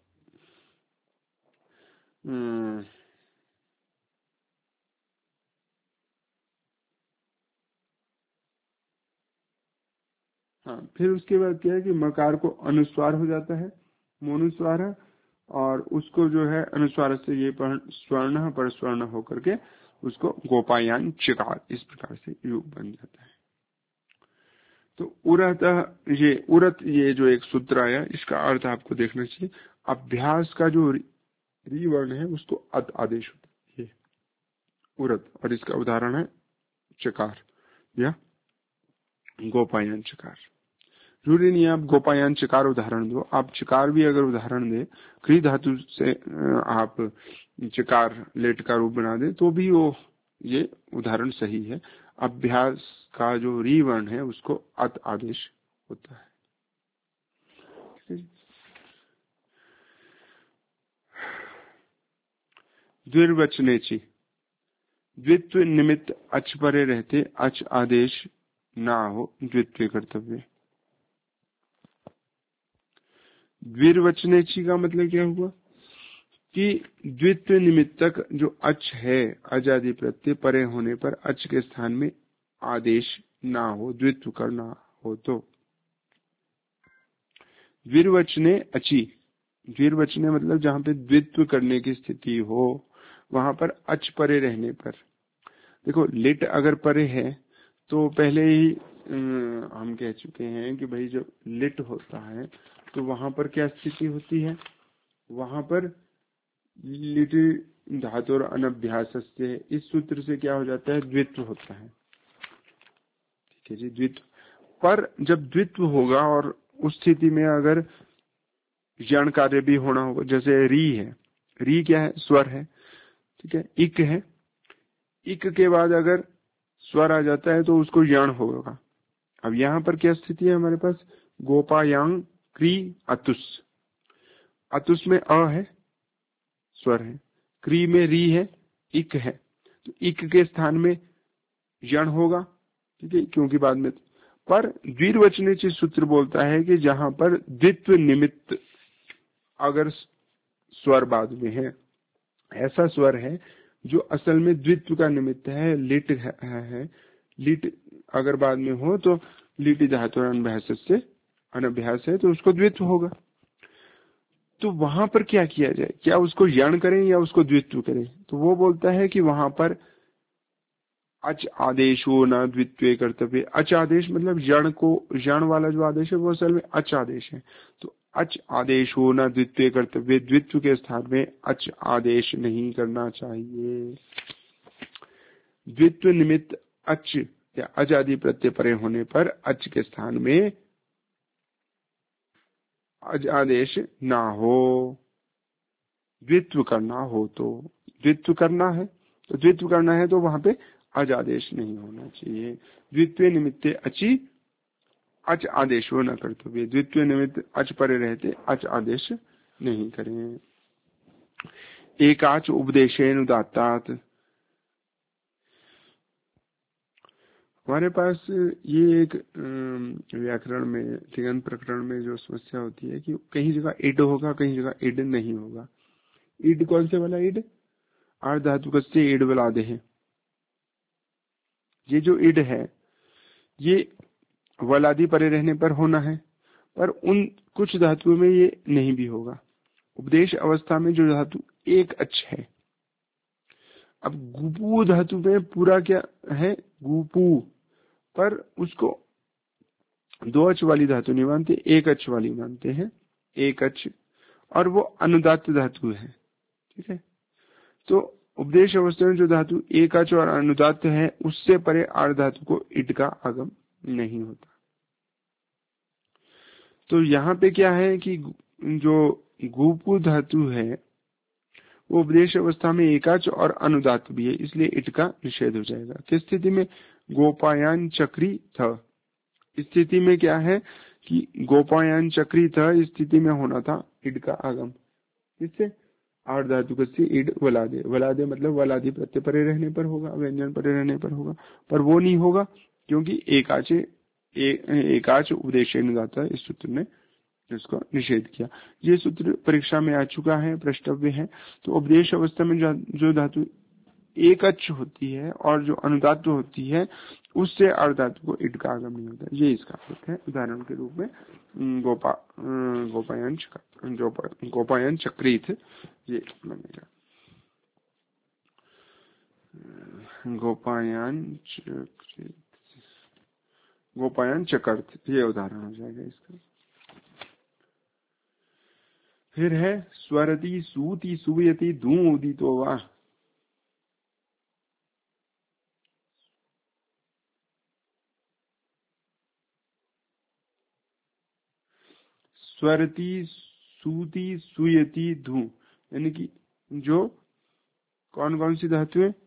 हाँ, फिर उसके बाद क्या है कि मकार को अनुस्वार हो जाता है, मोनुस्वार है, और उसको जो है अनुस्वार से ये स्वर्ण पर स्वर्ण होकर के उसको गोपायान चिकार, इस प्रकार से योग बन जाता है। तो उरत, ये उरत ये जो एक सूत्र आया इसका अर्थ आपको देखना चाहिए। अभ्यास का जो री वर्ण है उसको अत आदेश होता है, ये उरत, और इसका उदाहरण है चकार या गोपायन चकार। जरूरी नहीं है आप गोपायन चकार उदाहरण दो, आप चकार भी अगर उदाहरण दे, क्री धातु से आप चकार लेट का रूप बना दे तो भी वो ये उदाहरण सही है। अभ्यास का जो री वर्ण है उसको अत आदेश होता है। द्विर्वचनेची, द्वित्व निमित्त अच परे रहते अच आदेश ना हो द्वित्व कर्तव्य। द्विर्वचनेची का मतलब क्या हुआ कि द्वित्व निमित्तक जो अच है, अजादि प्रत्यय परे होने पर अच के स्थान में आदेश ना हो, द्वित्व करना हो। तो द्विर्वचने अची, द्विर्वचने मतलब जहां पे द्वित्व करने की स्थिति हो वहां पर अच परे रहने पर। देखो लिट अगर परे है तो पहले ही हम कह चुके हैं कि भाई जब लिट होता है तो वहां पर क्या स्थिति होती है, वहां पर लिट धातु और अनभ्यास से, इस सूत्र से क्या हो जाता है? द्वित्व होता है, ठीक है जी, द्वित्व। पर जब द्वित्व होगा और उस स्थिति में अगर जन कार्य भी होना होगा, जैसे री है, री क्या है? स्वर है, ठीक है, इक है, इक के बाद अगर स्वर आ जाता है तो उसको यण होगा। अब यहाँ पर क्या स्थिति है हमारे पास? गोपायांग क्री अतुस, अतुस में अ है, स्वर है, क्री में री है, इक है, तो इक के स्थान में यण होगा, ठीक है, क्योंकि बाद में। पर द्विर्वचनीय सूत्र बोलता है कि जहां पर द्वित्व निमित्त अगर स्वर बाद में है, ऐसा स्वर है जो असल में द्वित्व का निमित्त है, लिट है, है लिट अगर बाद में हो तो लिट धातु अनभ्यास से अनभ्यास है तो उसको द्वित्व होगा। तो वहां पर क्या किया जाए, क्या उसको यण करें या उसको द्वित्व करें? तो वो बोलता है कि वहां पर अच आदेशो न द्वित्वे कर्तव्य। अच आदेश मतलब यण को, यण वाला जो आदेश है वो असल में अच आदेश है। तो अच आदेशो न द्वित्वे कर्तव्य, द्वित्व के स्थान में अच आदेश नहीं करना चाहिए। द्वित्व निमित्त अच या अज आदि प्रत्यय परे होने पर अच के स्थान में अज आदेश ना हो, द्वित्व करना हो तो। द्वित्व करना है तो द्वित्व करना है तो वहां पे अज आदेश नहीं होना चाहिए। द्वित्व निमित्ते अचि अच आदेश हो न कर्तव्य, द्वित्व निमित्त अच परे रहते अच आदेश नहीं करें। एकाच उपदेशेन उदात्तात, हमारे पास ये एक व्याकरण में तिङन प्रकरण में जो समस्या होती है कि कहीं जगह इड होगा, कहीं जगह इड नहीं होगा। इड कौन से वाला इड? आर्ध धातु से इड वलादे है। ये जो इड है ये वलादी परे रहने पर होना है, पर उन कुछ धातुओं में ये नहीं भी होगा। उपदेश अवस्था में जो धातु एक अच है, अब गुपू धातु में पूरा क्या है, गुपू, पर उसको दो अच वाली धातु नहीं मानते, एक अच वाली मानते हैं, एक अच, और वो अनुदात्त धातु है, ठीक है। तो उपदेश अवस्था में जो धातु एक अच और अनुदात्त है उससे परे आर्ध धातु को इड का आगम नहीं होता। तो यहाँ पे क्या है कि जो गुपू धातु है वो उपदेश अवस्था में एकाच और अनुदात्त भी है, इसलिए इट का निषेध हो जाएगा। किस स्थिति में? गोपायान चक्री था, स्थिति में क्या है कि गोपायान चक्री था, स्थिति में होना था इड का आगम। इससे आर्ध धातु से इड वलादे, वलादे मतलब वलादी प्रत्यय परे रहने पर होगा, व्यंजन परे रहने पर होगा, पर वो नहीं होगा क्योंकि एकाचे एकाच उपदेश अनुदाता, इस सूत्र ने इसको निषेध किया। ये सूत्र परीक्षा में आ चुका है, प्रश्नव्य है। तो उपदेश अवस्था में जो धातु एक अच होती है और जो अनुदात्त होती है उससे अर्ध धातु को इड का आगम नहीं होता, ये इसका अर्थ है। उदाहरण के रूप में गोपा गोपायन गोपायन चक्रित, ये बनेगा गोपायन चक्रित, गोपायन चकर्थ, ये उदाहरण हो जाएगा इसका। फिर है स्वरति सूति सुयति धू उदितो वा। स्वरति सूति सुयति धू, यानी कि जो कौन कौन सी धातु है?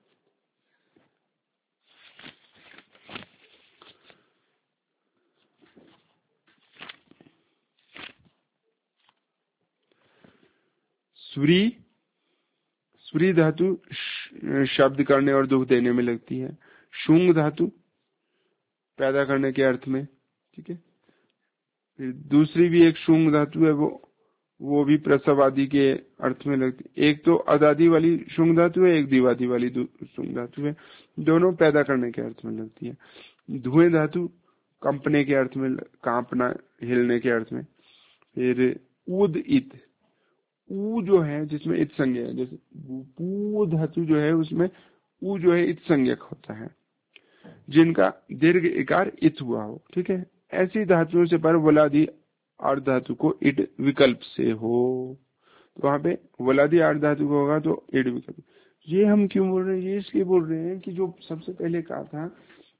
स्वरी, स्वरी धातु शब्द करने और दुख देने में लगती है। शुंग धातु पैदा करने के अर्थ में, ठीक है। फिर दूसरी भी एक शुंग धातु है, वो वो भी प्रसव आदि के अर्थ में लगती है। एक तो अदादि वाली शुंग धातु है, एक दिवादी वाली शुंग धातु है, दोनों पैदा करने के अर्थ में लगती है। धुएं धातु कंपने के अर्थ में, कांपना, हिलने के अर्थ में। फिर उद इत, ऊ जो है जिसमें इत संज्ञा है, जैसे पू धातु जो है उसमें ऊ जो है इत संज्ञक होता है, जिनका दीर्घ इकार इत हुआ हो, ठीक है। ऐसी धातुओं से पर वलादी आर्ध धातु को इड विकल्प से हो, तो वहां पे वलादी आर्ध धातु को होगा तो इड विकल्प। ये हम क्यों बोल रहे हैं? ये इसलिए बोल रहे हैं कि जो सबसे पहले कहा था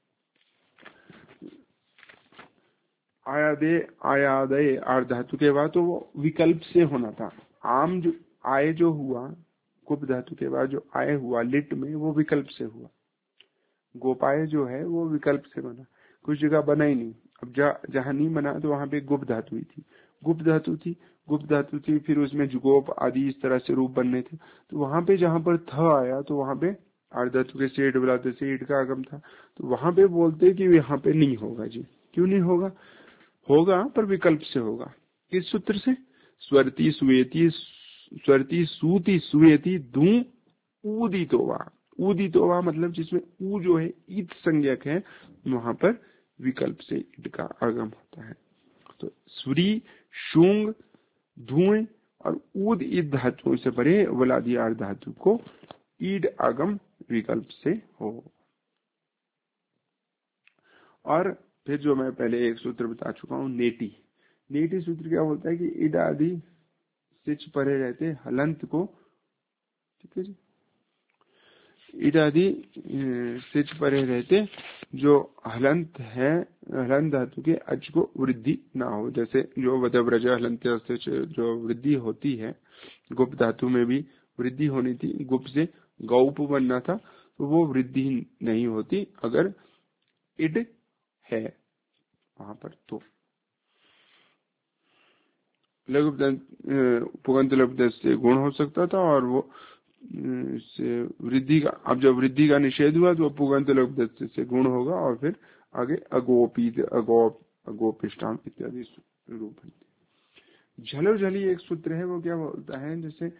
आयादे आयादे आर्ध धातु के बाद, तो वो विकल्प से होना था। आम जो आय जो हुआ गुप धातु के बाद जो आय हुआ लिट में, वो विकल्प से हुआ। गोपाय जो है वो विकल्प से बना, कुछ जगह बना ही नहीं। अब जहाँ जहाँ नहीं बना तो वहां पे गुप धातु ही थी, गुप्त धातु थी, गुप्त धातु थी, फिर उसमें जुगोप आदि इस तरह से रूप बनने थे। तो वहां पे जहां पर थ आया तो वहां पे आर्ध धातु के सेठ बुलाते से ईट का आगम था, तो वहां पे बोलते कि यहाँ पे नहीं होगा जी। क्यों नहीं होगा? होगा पर विकल्प से होगा। किस सूत्र से? स्वरती सुवेती स्वरती सूती सुवेती दू उदितोवा। उदितोवा मतलब जिसमें ऊ जो है ईद संज्ञक है, वहां पर विकल्प से ईद का आगम होता है। तो सूरी, शुंग, धुएं और ऊद ईद धातुओं से परे वलादी आर्ध धातु को ईड आगम विकल्प से हो। और फिर जो मैं पहले एक सूत्र बता चुका हूं, नेटी। नेटी सूत्र क्या बोलता है कि ईड आदि सिच परे रहते हलंत को, ठीक है जी, ईड आदि सिच परे रहते जो हलंत है, हलंत धातु के अच को वृद्धि ना हो। जैसे जो वदव्रज हलंत जो वृद्धि होती है, गुप्त धातु में भी वृद्धि होनी थी, गुप्त से गौप बनना था, तो वो वृद्धि नहीं होती अगर इड है वहां पर। तो लघु पुगंत लघु से गुण हो सकता था और वो से वृद्धि का, अब जब वृद्धि का निषेध हुआ तो पुगंत लघु से गुण होगा और फिर आगे अगोपीत, अगोप, अगोपिष्टाम इत्यादि रूप बनते। झलो झली एक सूत्र है, वो क्या बोलता है, जैसे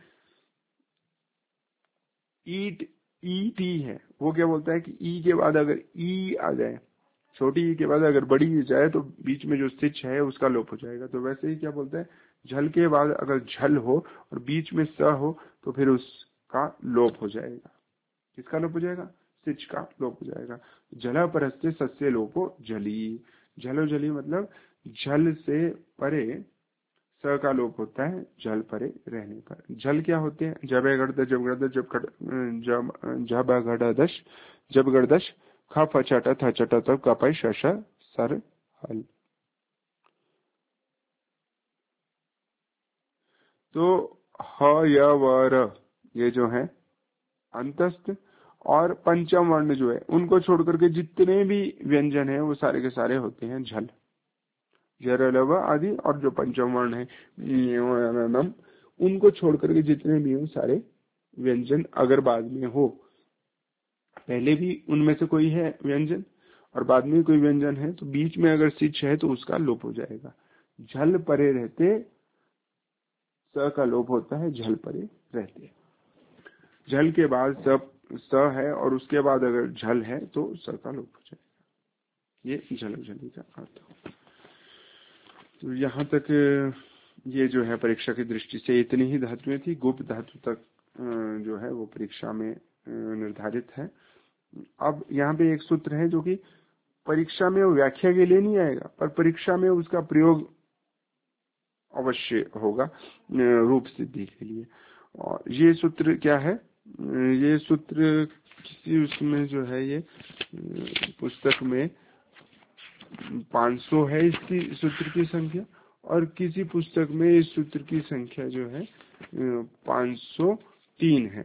ईट ईटी है, वो क्या बोलता है कि ई के बाद अगर ई आ जाए, छोटी ई के बाद अगर बड़ी ई जाए तो बीच में जो स्टिच है उसका लोप हो जाएगा। तो वैसे ही क्या बोलता है, झल के बाद अगर झल हो और बीच में स हो तो फिर उसका लोप हो जाएगा। किसका लोप हो जाएगा? स्टिच का लोप हो जाएगा। जला परस्ते सस्य लोपो झली। झलो झली मतलब झल से परे स का लोप होता है झल परे रहने पर। झल क्या होते हैं? जब गढ़ जब गढ़ जब खड़ जब जब गढ़दश जब गढ़दश ख फचट थ चट तब कपय शश सर हल। तो ह य व र ये जो है अंतस्थ और पंचम वर्ण जो है उनको छोड़ करके जितने भी व्यंजन है वो सारे के सारे होते हैं झल। जर लव आदि और जो पंचम वर्ण है उनको छोड़ करके जितने भी हो सारे व्यंजन अगर बाद में हो, पहले भी उनमें से कोई है व्यंजन और बाद में कोई व्यंजन है, तो बीच में अगर सिच है तो उसका लोप हो जाएगा। झल परे रहते स का लोप होता है झल परे रहते। झल के बाद सब स है और उसके बाद अगर झल है तो स का लोप हो जाएगा। ये झल झली का अर्थ। तो यहाँ तक ये जो है परीक्षा की दृष्टि से इतनी ही धातुएं थी। गुप्त धातु तक जो है वो परीक्षा में निर्धारित है। अब यहाँ पे एक सूत्र है जो कि परीक्षा में वो व्याख्या के लिए नहीं आएगा, पर परीक्षा में उसका प्रयोग अवश्य होगा रूप सिद्धि के लिए। और ये सूत्र क्या है? ये सूत्र किसी उसमें जो है ये पुस्तक में पाँच सौ है इसकी सूत्र की संख्या, और किसी पुस्तक में इस सूत्र की संख्या जो है पाँच सौ तीन है।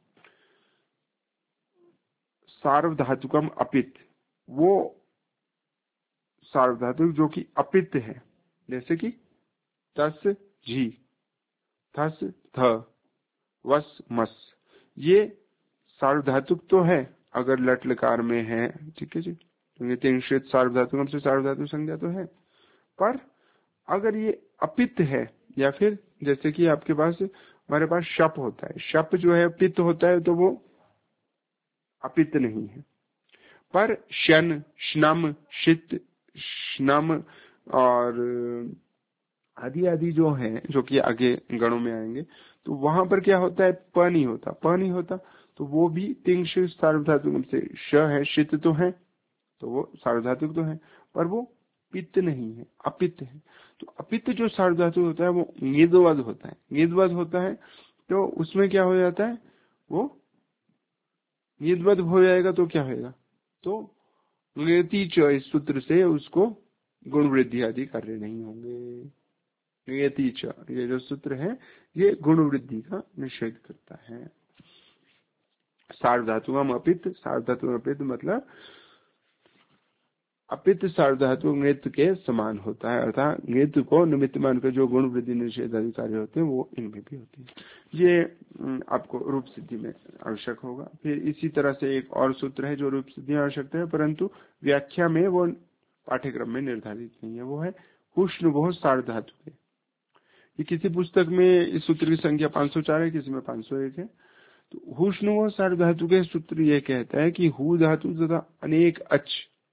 सार्वधातुकम अपित, वो सार्वधातुक जो कि अपित है, जैसे कि तस झी, थस थ, वस मस, ये सार्वधातुक तो है अगर लट लकार में है, ठीक है जी, तो ये तिंशित सार्वधातुकम से सार्वधातुक संज्ञा तो है। पर अगर ये अपित है, या फिर जैसे कि आपके पास हमारे पास शप होता है, शप जो है पित्त होता है तो वो अपित नहीं है। पर शन, श्नम, शित, श्नम और आदि आदि जो है जो कि आगे गणों में आएंगे, तो वहां पर क्या होता है, प नहीं होता, प नहीं होता तो वो भी तिंश सार्वधातुक से श है, शित तो है तो वो सार्वधातुक तो है, पर वो पित्त नहीं है, अपित्त है। तो अपित्त जो सार्वधातुक होता है वो ङेदवद होता है, ङेदवद होता है तो उसमें क्या हो जाता है, वो ङेदवद हो जाएगा तो क्या होगा, तो ङेति च इस सूत्र से उसको गुण वृद्धि आदि कार्य नहीं होंगे। ङेति च ये जो सूत्र है ये गुण वृद्धि का निषेध करता है। सार्वधातुकम अपित्त, सार्वधातुकम अपित्त मतलब अपित सार्वधातु ङेत के समान होता है, अर्थात ङेत को निमित्त मानकर जो गुण वृद्धि निषेध आदि कार्य होते हैं वो इनमें भी होते हैं। ये आपको रूप सिद्धि में आवश्यक होगा। फिर इसी तरह से एक और सूत्र है जो रूप सिद्धि में आवश्यक है, परंतु व्याख्या में वो पाठ्यक्रम में निर्धारित नहीं है, वो है हुष्णुभोः सार्वधातु के। ये किसी पुस्तक में इस सूत्र की संख्या पांच सौ चार है, किसी में पांच सौ एक है। तो हुष्णुभोः सार्वधातु के सूत्र ये कहता है कि हु धातु तथा अनेक अच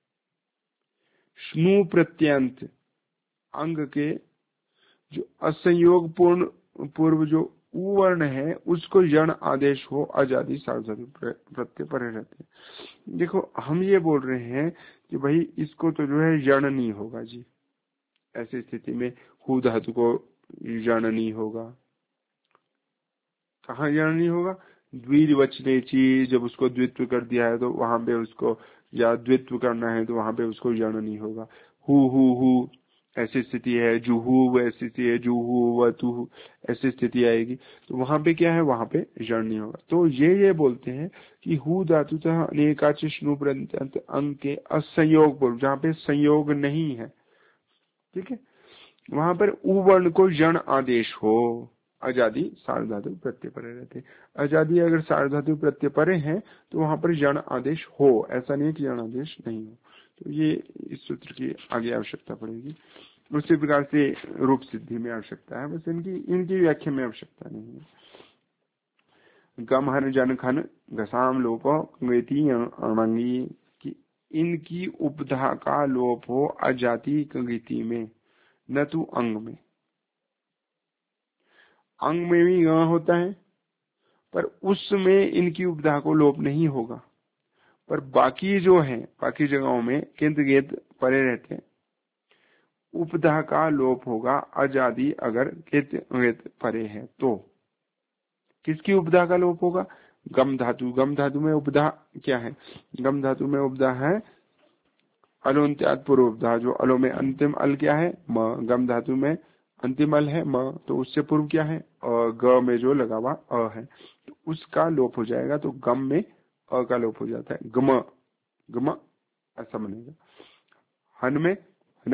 स्नु प्रत्यंत अंग के जो असंयोग पूर्ण पूर्व जो उ वर्ण है उसको यण आदेश हो अजादि सार्वधातु प्रत्यय परे रहते हैं। देखो हम ये बोल रहे हैं कि भाई इसको तो जो है यण नहीं होगा जी, ऐसी स्थिति में हु धातु को यण नहीं होगा। कहाँ यण नहीं होगा? द्विवचनेची, जब उसको द्वित्व कर दिया है तो वहां पे उसको, या द्वित्व करना है तो वहां पे उसको यण नहीं होगा। हु हु हु ऐसी स्थिति है, जुहू ऐसी स्थिति है, जुहू वतु ऐसी स्थिति आएगी, तो वहां पे क्या है, वहां पे यण नहीं होगा। तो ये ये बोलते हैं कि हु धातु तथा अनेकाच स्नु प्रत्यंत अंग के असंयोग पूर्व, जहाँ पे संयोग नहीं है, ठीक है, वहां पर उ वर्ण को यण आदेश हो अजादि सार्वधातु प्रत्यय परे रहते हैं। अजादि अगर सार्वधातु प्रत्यय परे हैं तो वहां पर यण आदेश हो, ऐसा नहीं कि यण आदेश नहीं हो। तो ये इस सूत्र की आगे आवश्यकता पड़ेगी। उसी प्रकार से रूप सिद्धि में आवश्यकता है, बस इनकी इनकी व्याख्या में आवश्यकता नहीं है। गम हन जन खन घसाम लोप वेती अणंगी की इनकी उपधा का लोप हो अजाति गीति में, न तो अंग में। अंग में भी ग होता है पर उसमें इनकी उपधा को लोप नहीं होगा, पर बाकी जो है बाकी जगहों में किंत गेत परे रहते हैं, उपधा का लोप होगा अजादि अगर कित गेत परे है तो। किसकी उपधा का लोप होगा? गम धातु। गम धातु में उपधा क्या है? गम धातु में उपधा है अलोन्त्यात् पूर्व उपधा, जो अलो में अंतिम अल क्या है? म। गम धातु में अंतिम अल है म, तो उससे पूर्व क्या है? अ। ग में जो लगा हुआ अ है तो उसका लोप हो जाएगा, तो गम में अ का लोप हो जाता है, गम गम ऐसा बनेगा। हन में हन,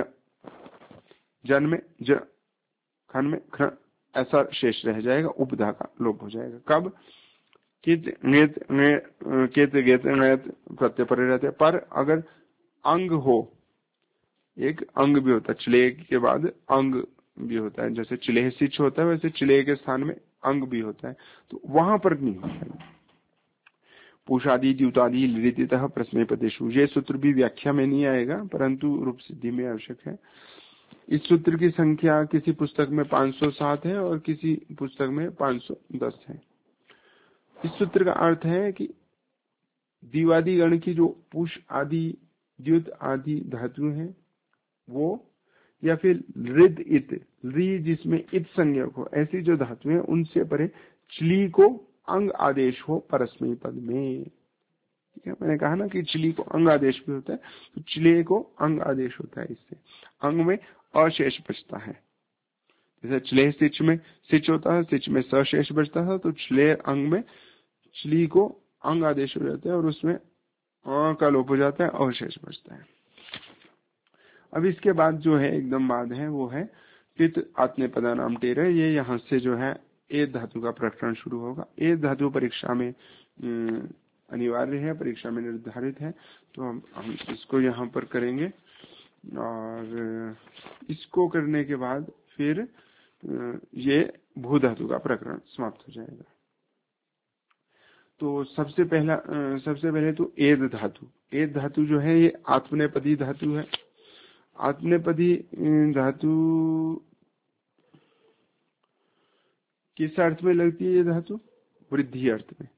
जन में ज, खन में खन, ऐसा शेष रह जाएगा, उपधा का लोप हो जाएगा। कब? कित ङेत कित गेत ङेत प्रत्यय परे रहते, पर अगर अंग हो, एक अंग भी होता है, चिले के बाद अंग भी होता है, जैसे चिलेह सिच होता है वैसे चिलेह के स्थान में अंग भी होता है, तो वहां पर नहीं होता है। पूषादि द्युतादि लिरितः प्रश्न पदेशु, ये सूत्र भी व्याख्या में नहीं आएगा परंतु रूप सिद्धि में आवश्यक है। इस सूत्र की संख्या किसी पुस्तक में पांच सौ सात है और किसी पुस्तक में पांच सौ दस है। इस सूत्र का अर्थ है कि दिवादी गण की जो पुष आदि द्युत आदि धातु हैं वो, या फिर रिद इत री जिसमें इत संज्ञक हो, ऐसी जो धातु है उनसे परे चिली को अंग आदेश हो परस्मैी पद में। ठीक है, मैंने कहा ना कि चिली को अंग आदेश भी होता है, तो चिले को अंग आदेश होता है, इससे अंग में अशेष बचता है। जैसे चिले सिच में सिच होता है, सिच में सशेष बचता है, तो चिले अंग में चिली को अंग आदेश हो जाता है और उसमें अ का लोप हो जाता है, अशेष बचता है। अब इसके बाद जो है एकदम बाद है वो है पित आत्मे पदा नाम टेरे। ये यहाँ से जो है ए धातु का प्रकरण शुरू होगा। ए धातु परीक्षा में अनिवार्य है, परीक्षा में निर्धारित है, तो हम, हम इसको यहाँ पर करेंगे और इसको करने के बाद फिर ये भू धातु का प्रकरण समाप्त हो जाएगा। तो सबसे पहला सबसे पहले तो एद धातु। एद धातु जो है ये आत्मनेपदी धातु है। आत्मनेपदी धातु किस अर्थ में लगती है? ये धातु वृद्धि अर्थ में।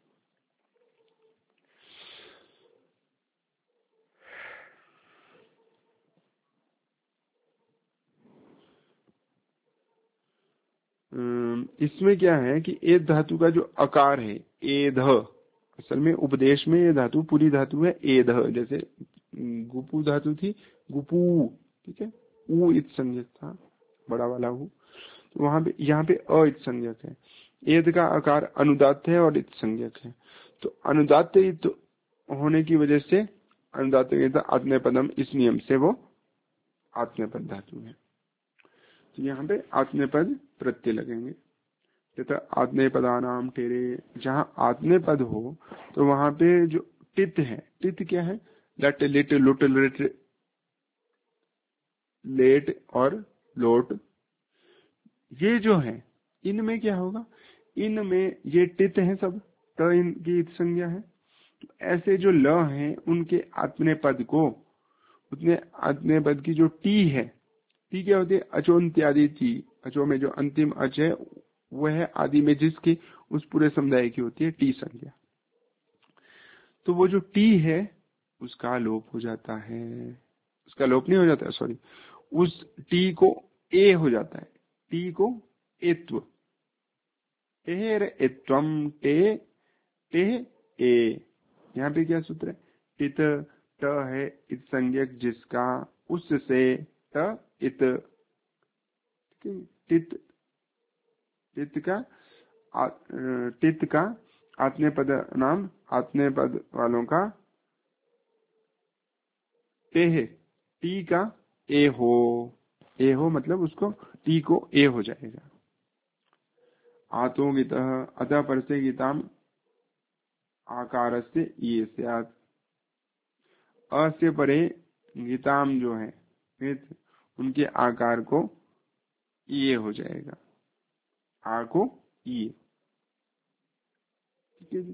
इसमें क्या है कि एद धातु का जो आकार है एध, असल में उपदेश में ये धातु पूरी धातु है एध, जैसे गुपु धातु थी गुपू, ठीक है, उ इत संज्ञक था बड़ा वाला उ, तो वहां पे यहाँ पे अ इत संज्ञक है। एद का आकार अनुदात्त है और इत संज्ञक है, तो अनुदात्त इत होने की वजह से अनुदात आत्मनेपदम, इस नियम से वो आत्मनेपद धातु है। तो यहाँ पे आत्मनेपद प्रत्यय लगेंगे। तथा आत्मनेपदानाम टेरे, जहाँ आत्मनेपद हो तो वहां पे जो टित है, टित क्या है? लट लिट लुट लिट लेट और लोट, ये जो है इनमें क्या होगा? इनमें ये टित है सब, त इनकी संज्ञा है। तो ऐसे जो ल हैं उनके आत्मने पद को, उतने आत्मने पद की जो टी है, टी क्या होती है? अचोन्त्यादि टी, अचो में जो अंतिम अच है वह है आदि में जिसकी, उस पूरे समुदाय की होती है टी संज्ञा। तो वो जो टी है उसका लोप हो जाता है, उसका लोप नहीं हो जाता, सॉरी, उस टी को ए हो जाता है, टी को एत्व, टेर एत्वम, टे टे ए। यहाँ पे क्या सूत्र है? टित त है इत संज्ञक जिसका, उससे त इत, टित टित का आ, टित का आत्मने पद नाम, आत्मने पद वालों का ते है, टी का ए हो, ए हो मतलब उसको टी को ए हो जाएगा। आतो गीत अतः परसे गीताम आकार से ये स्यात्, अ से परे गीताम जो है उनके आकार को ये हो जाएगा, आ को ये, ठीक है जी।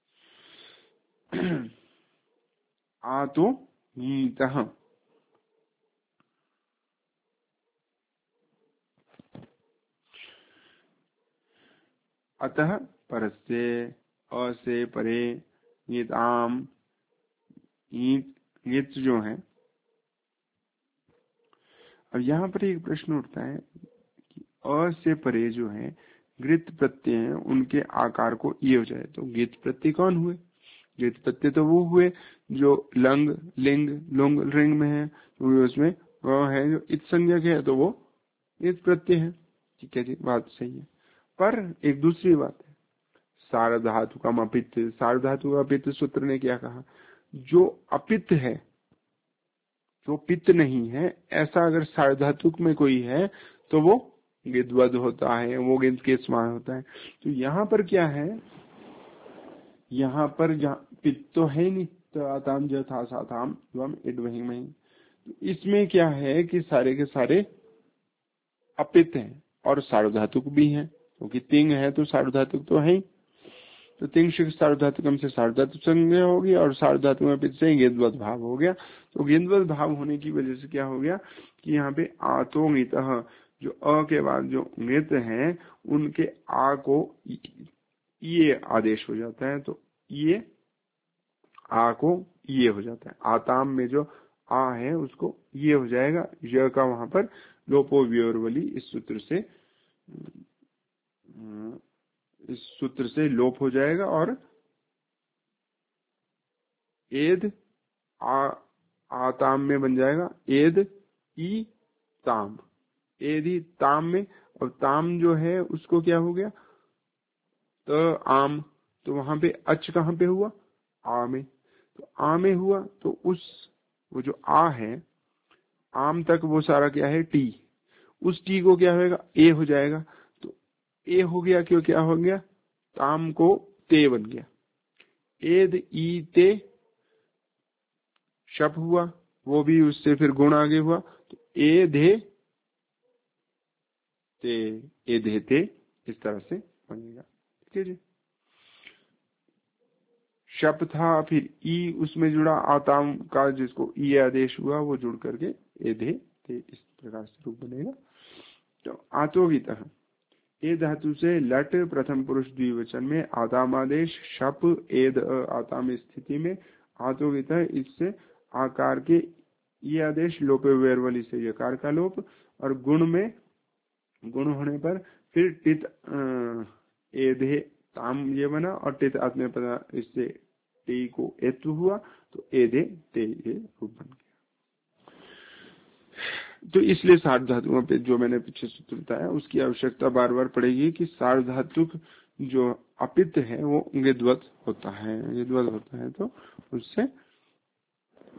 आ तो नीतः, अतः परस्य, अ से परे गीताम, गीत जो है। अब यहाँ पर एक प्रश्न उठता है कि अ से परे जो है गृत प्रत्यय हैं उनके आकार को ये हो जाए, तो गीत प्रत्यय कौन हुए? गीत प्रत्यय तो वो हुए जो लंग लिंग लुंग रिंग में है, तो उसमें वह है जो इत संज्ञक है, तो वो गीत प्रत्यय है। ठीक है जी, बात सही है। पर एक दूसरी बात है, सार्वधातु का अपित, सार्वधातु का अपित सूत्र ने क्या कहा? जो अपित है, जो पित्त नहीं है, ऐसा अगर सार्वधातुक में कोई है तो वो गिद्वद होता है, वो गिद्ध के समान होता है। तो यहाँ पर क्या है? यहाँ पर जहाँ पित्त तो है नहीं, तो आताम जो था साताम इड वही में, तो इसमें क्या है कि सारे के सारे अपित हैं और सार्वधातुक भी हैं, क्योंकि तो तिंग है तो सार्वधातुक तो है ही। तो तिंग शिक्ष सार्वधातुकम से सार्वधातुक संज्ञा होगी और सार्वधातुक में पित्त से गेंदवत भाव हो गया। तो गेंदवत भाव होने की वजह से क्या हो गया कि यहाँ पे आतो ङित, जो अ के बाद जो ङित है उनके आ को ये आदेश हो जाता है, तो ये आ को ये हो जाता है। आताम में जो आ है उसको ये हो जाएगा, य का वहां पर लोपो व्योरवली इस सूत्र से, इस सूत्र से लोप हो जाएगा और एद आ आताम में बन जाएगा एद ई ताम, एद ही ताम में, और ताम जो है उसको क्या हो गया? त आम, तो वहां पे अच कहां पे हुआ? आ में, तो आ में हुआ, तो उस वो जो आ है आम तक वो सारा क्या है? टी, उस टी को क्या होगा? ए हो जाएगा। तो ए हो गया, क्यों क्या हो गया? ताम को ते बन गया, एद ई ते शप हुआ, वो भी उससे फिर गुण आगे हुआ, तो ए धे ते, ए धे ते, इस तरह से बनेगा। ठीक है जी। शप था, फिर ई उसमें जुड़ा आताम का, जिसको ई आदेश हुआ वो जुड़ करके ए धे ते, इस प्रकार से रूप बनेगा। तो आतोगितः, ए धातु से लट प्रथम पुरुष द्विवचन में आताम आदेश, शप एद आताम स्थिति में आतोगितः, इससे आकार के ये आदेश लोपे वेरवली से यकार का लोप, और गुण में गुण होने पर फिर टित एधे ताम ये बना, और टित आत्मे पदा इससे टी को एत्व हुआ, तो एधे ते ये रूप बन गया। तो इसलिए सार्वधातुओं पे जो मैंने पीछे सूत्र बताया उसकी आवश्यकता बार बार पड़ेगी कि सार्वधातुक जो अपित है वो ङिद्वत होता है, ङिद्वत होता है, तो उससे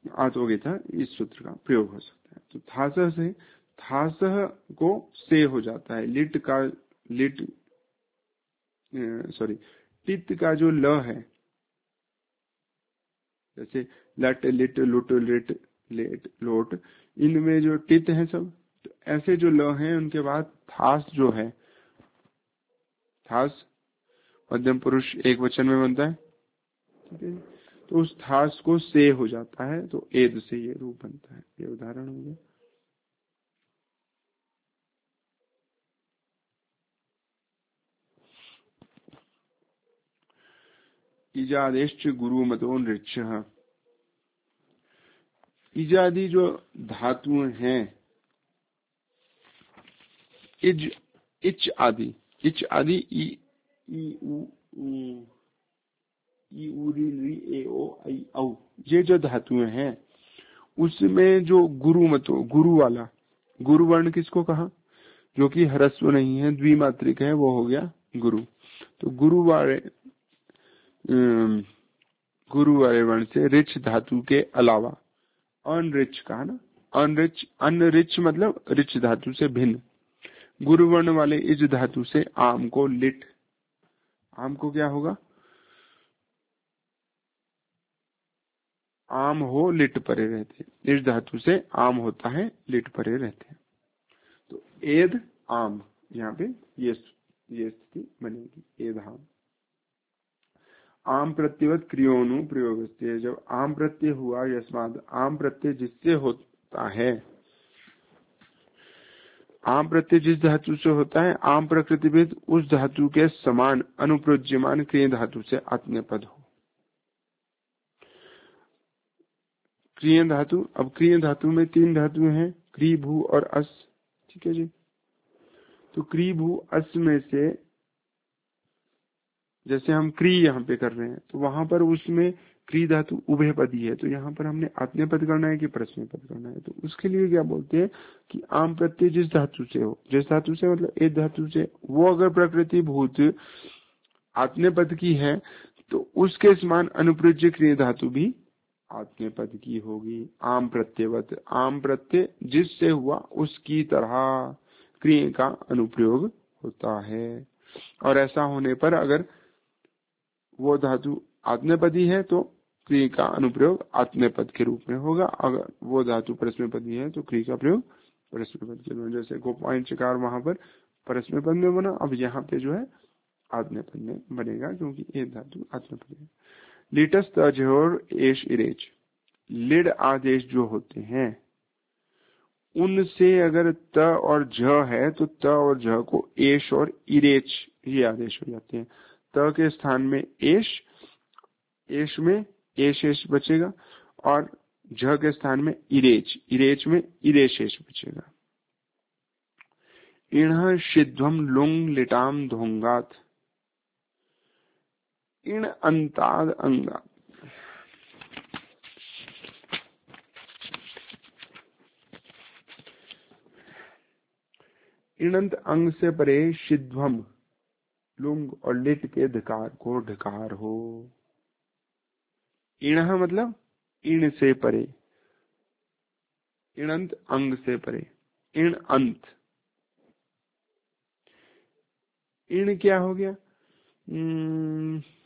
आतोगे था, इस सूत्र का प्रयोग हो सकता है। तो थासह से, थासह को से हो जाता है। लिट का लिट सॉरी टित का जो ल है, जैसे लट लिट लुट लिट लेट लोट, इनमें जो टित है सब, तो ऐसे जो ल हैं उनके बाद थास जो है, थास मध्यम पुरुष एक वचन में बनता है, ठीक है। तो उस थास को से हो जाता है, तो एद से ये रूप बनता है। ये उदाहरण हो गया। इजादेश्च गुरु मतो नृक्ष, इजादि जो धातुएं हैं, इज इच आदि, इच आदि ई ई उ उ ई उ री री ए ओ आई औ, ये जो धातुएं हैं उसमें जो गुरु मतो, गुरु वाला, गुरु वर्ण किसको कहा, जो कि ह्रस्व नहीं है, द्विमात्रिक है, वो हो गया गुरु। तो गुरु वाले गुरु वाले वर्ण से रिच धातु के अलावा अनरिच कहा ना, अनरिच, अनरिच मतलब रिच धातु से भिन्न, गुरु वर्ण वाले इज धातु से आम को लिट, आम को क्या होगा, आम हो लिट परे रहते, इस धातु से आम होता है, लिट परे रहते हैं। तो एद आम, यहाँ पे ये ये स्थिति बनेगी, एद आम। आम प्रत्यवत क्रियोनु प्रयोग, जब आम प्रत्यय हुआ, यस्माद आम प्रत्यय जिससे होता है, आम प्रत्यय जिस धातु से होता है, आम प्रकृतिभेद उस धातु के समान अनुप्रोज्यमान क्रिय धातु से आत्मनेय पद हो। क्रिय धातु, अब क्रिय धातु में तीन धातुएं हैं, क्री भू और अस, ठीक है जी। तो क्री भू अस में से जैसे हम क्री यहाँ पे कर रहे हैं, तो वहां पर उसमें क्री धातु उभय पदी है, तो यहाँ पर हमने आत्मनेय पद करना है कि प्रश्न पद करना है, तो उसके लिए क्या बोलते हैं कि आम प्रत्यय जिस धातु से हो, जिस धातु से मतलब एक धातु से, वो अगर प्रकृति भूत आत्मनेय पद की है तो उसके समान अनुप्रज्य क्रिय धातु भी आत्मनेय पद की होगी। आम प्रत्ययवत, आम प्रत्यय जिससे हुआ उसकी तरह क्रिय का अनुप्रयोग होता है। और ऐसा होने पर अगर वो धातु आत्मनेपदी है तो क्रिया का अनुप्रयोग आत्मनेपद के रूप में होगा, अगर वो धातु परस्मैपदी है तो क्रिया का प्रयोग परस्मैपद के रूप में, जैसे गोपाइन चकार वहां पर परस्मैपद में बना, अब यहाँ पे जो है आत्मनेपद में बनेगा, क्योंकि ये धातु आत्मनेपद है। लिटस तजोर एश इरेच, लिड आदेश जो होते हैं उनसे अगर त और झ है तो त और झ को एश और इरेच ये आदेश हो जाते हैं। त के स्थान में एश, एश में एश एश बचेगा, और झ के स्थान में इरेच, इरेच में इरेशेष बचेगा। इण शिध्वम लुंग लिटाम धोंगात, इण अंताद अंगात, इणंत अंग से परे शिध्वम लुंग और लिट के ढकार को ढकार हो। इण मतलब इण से परे, इणंत अंग से परे, इण अंत, इण क्या हो गया,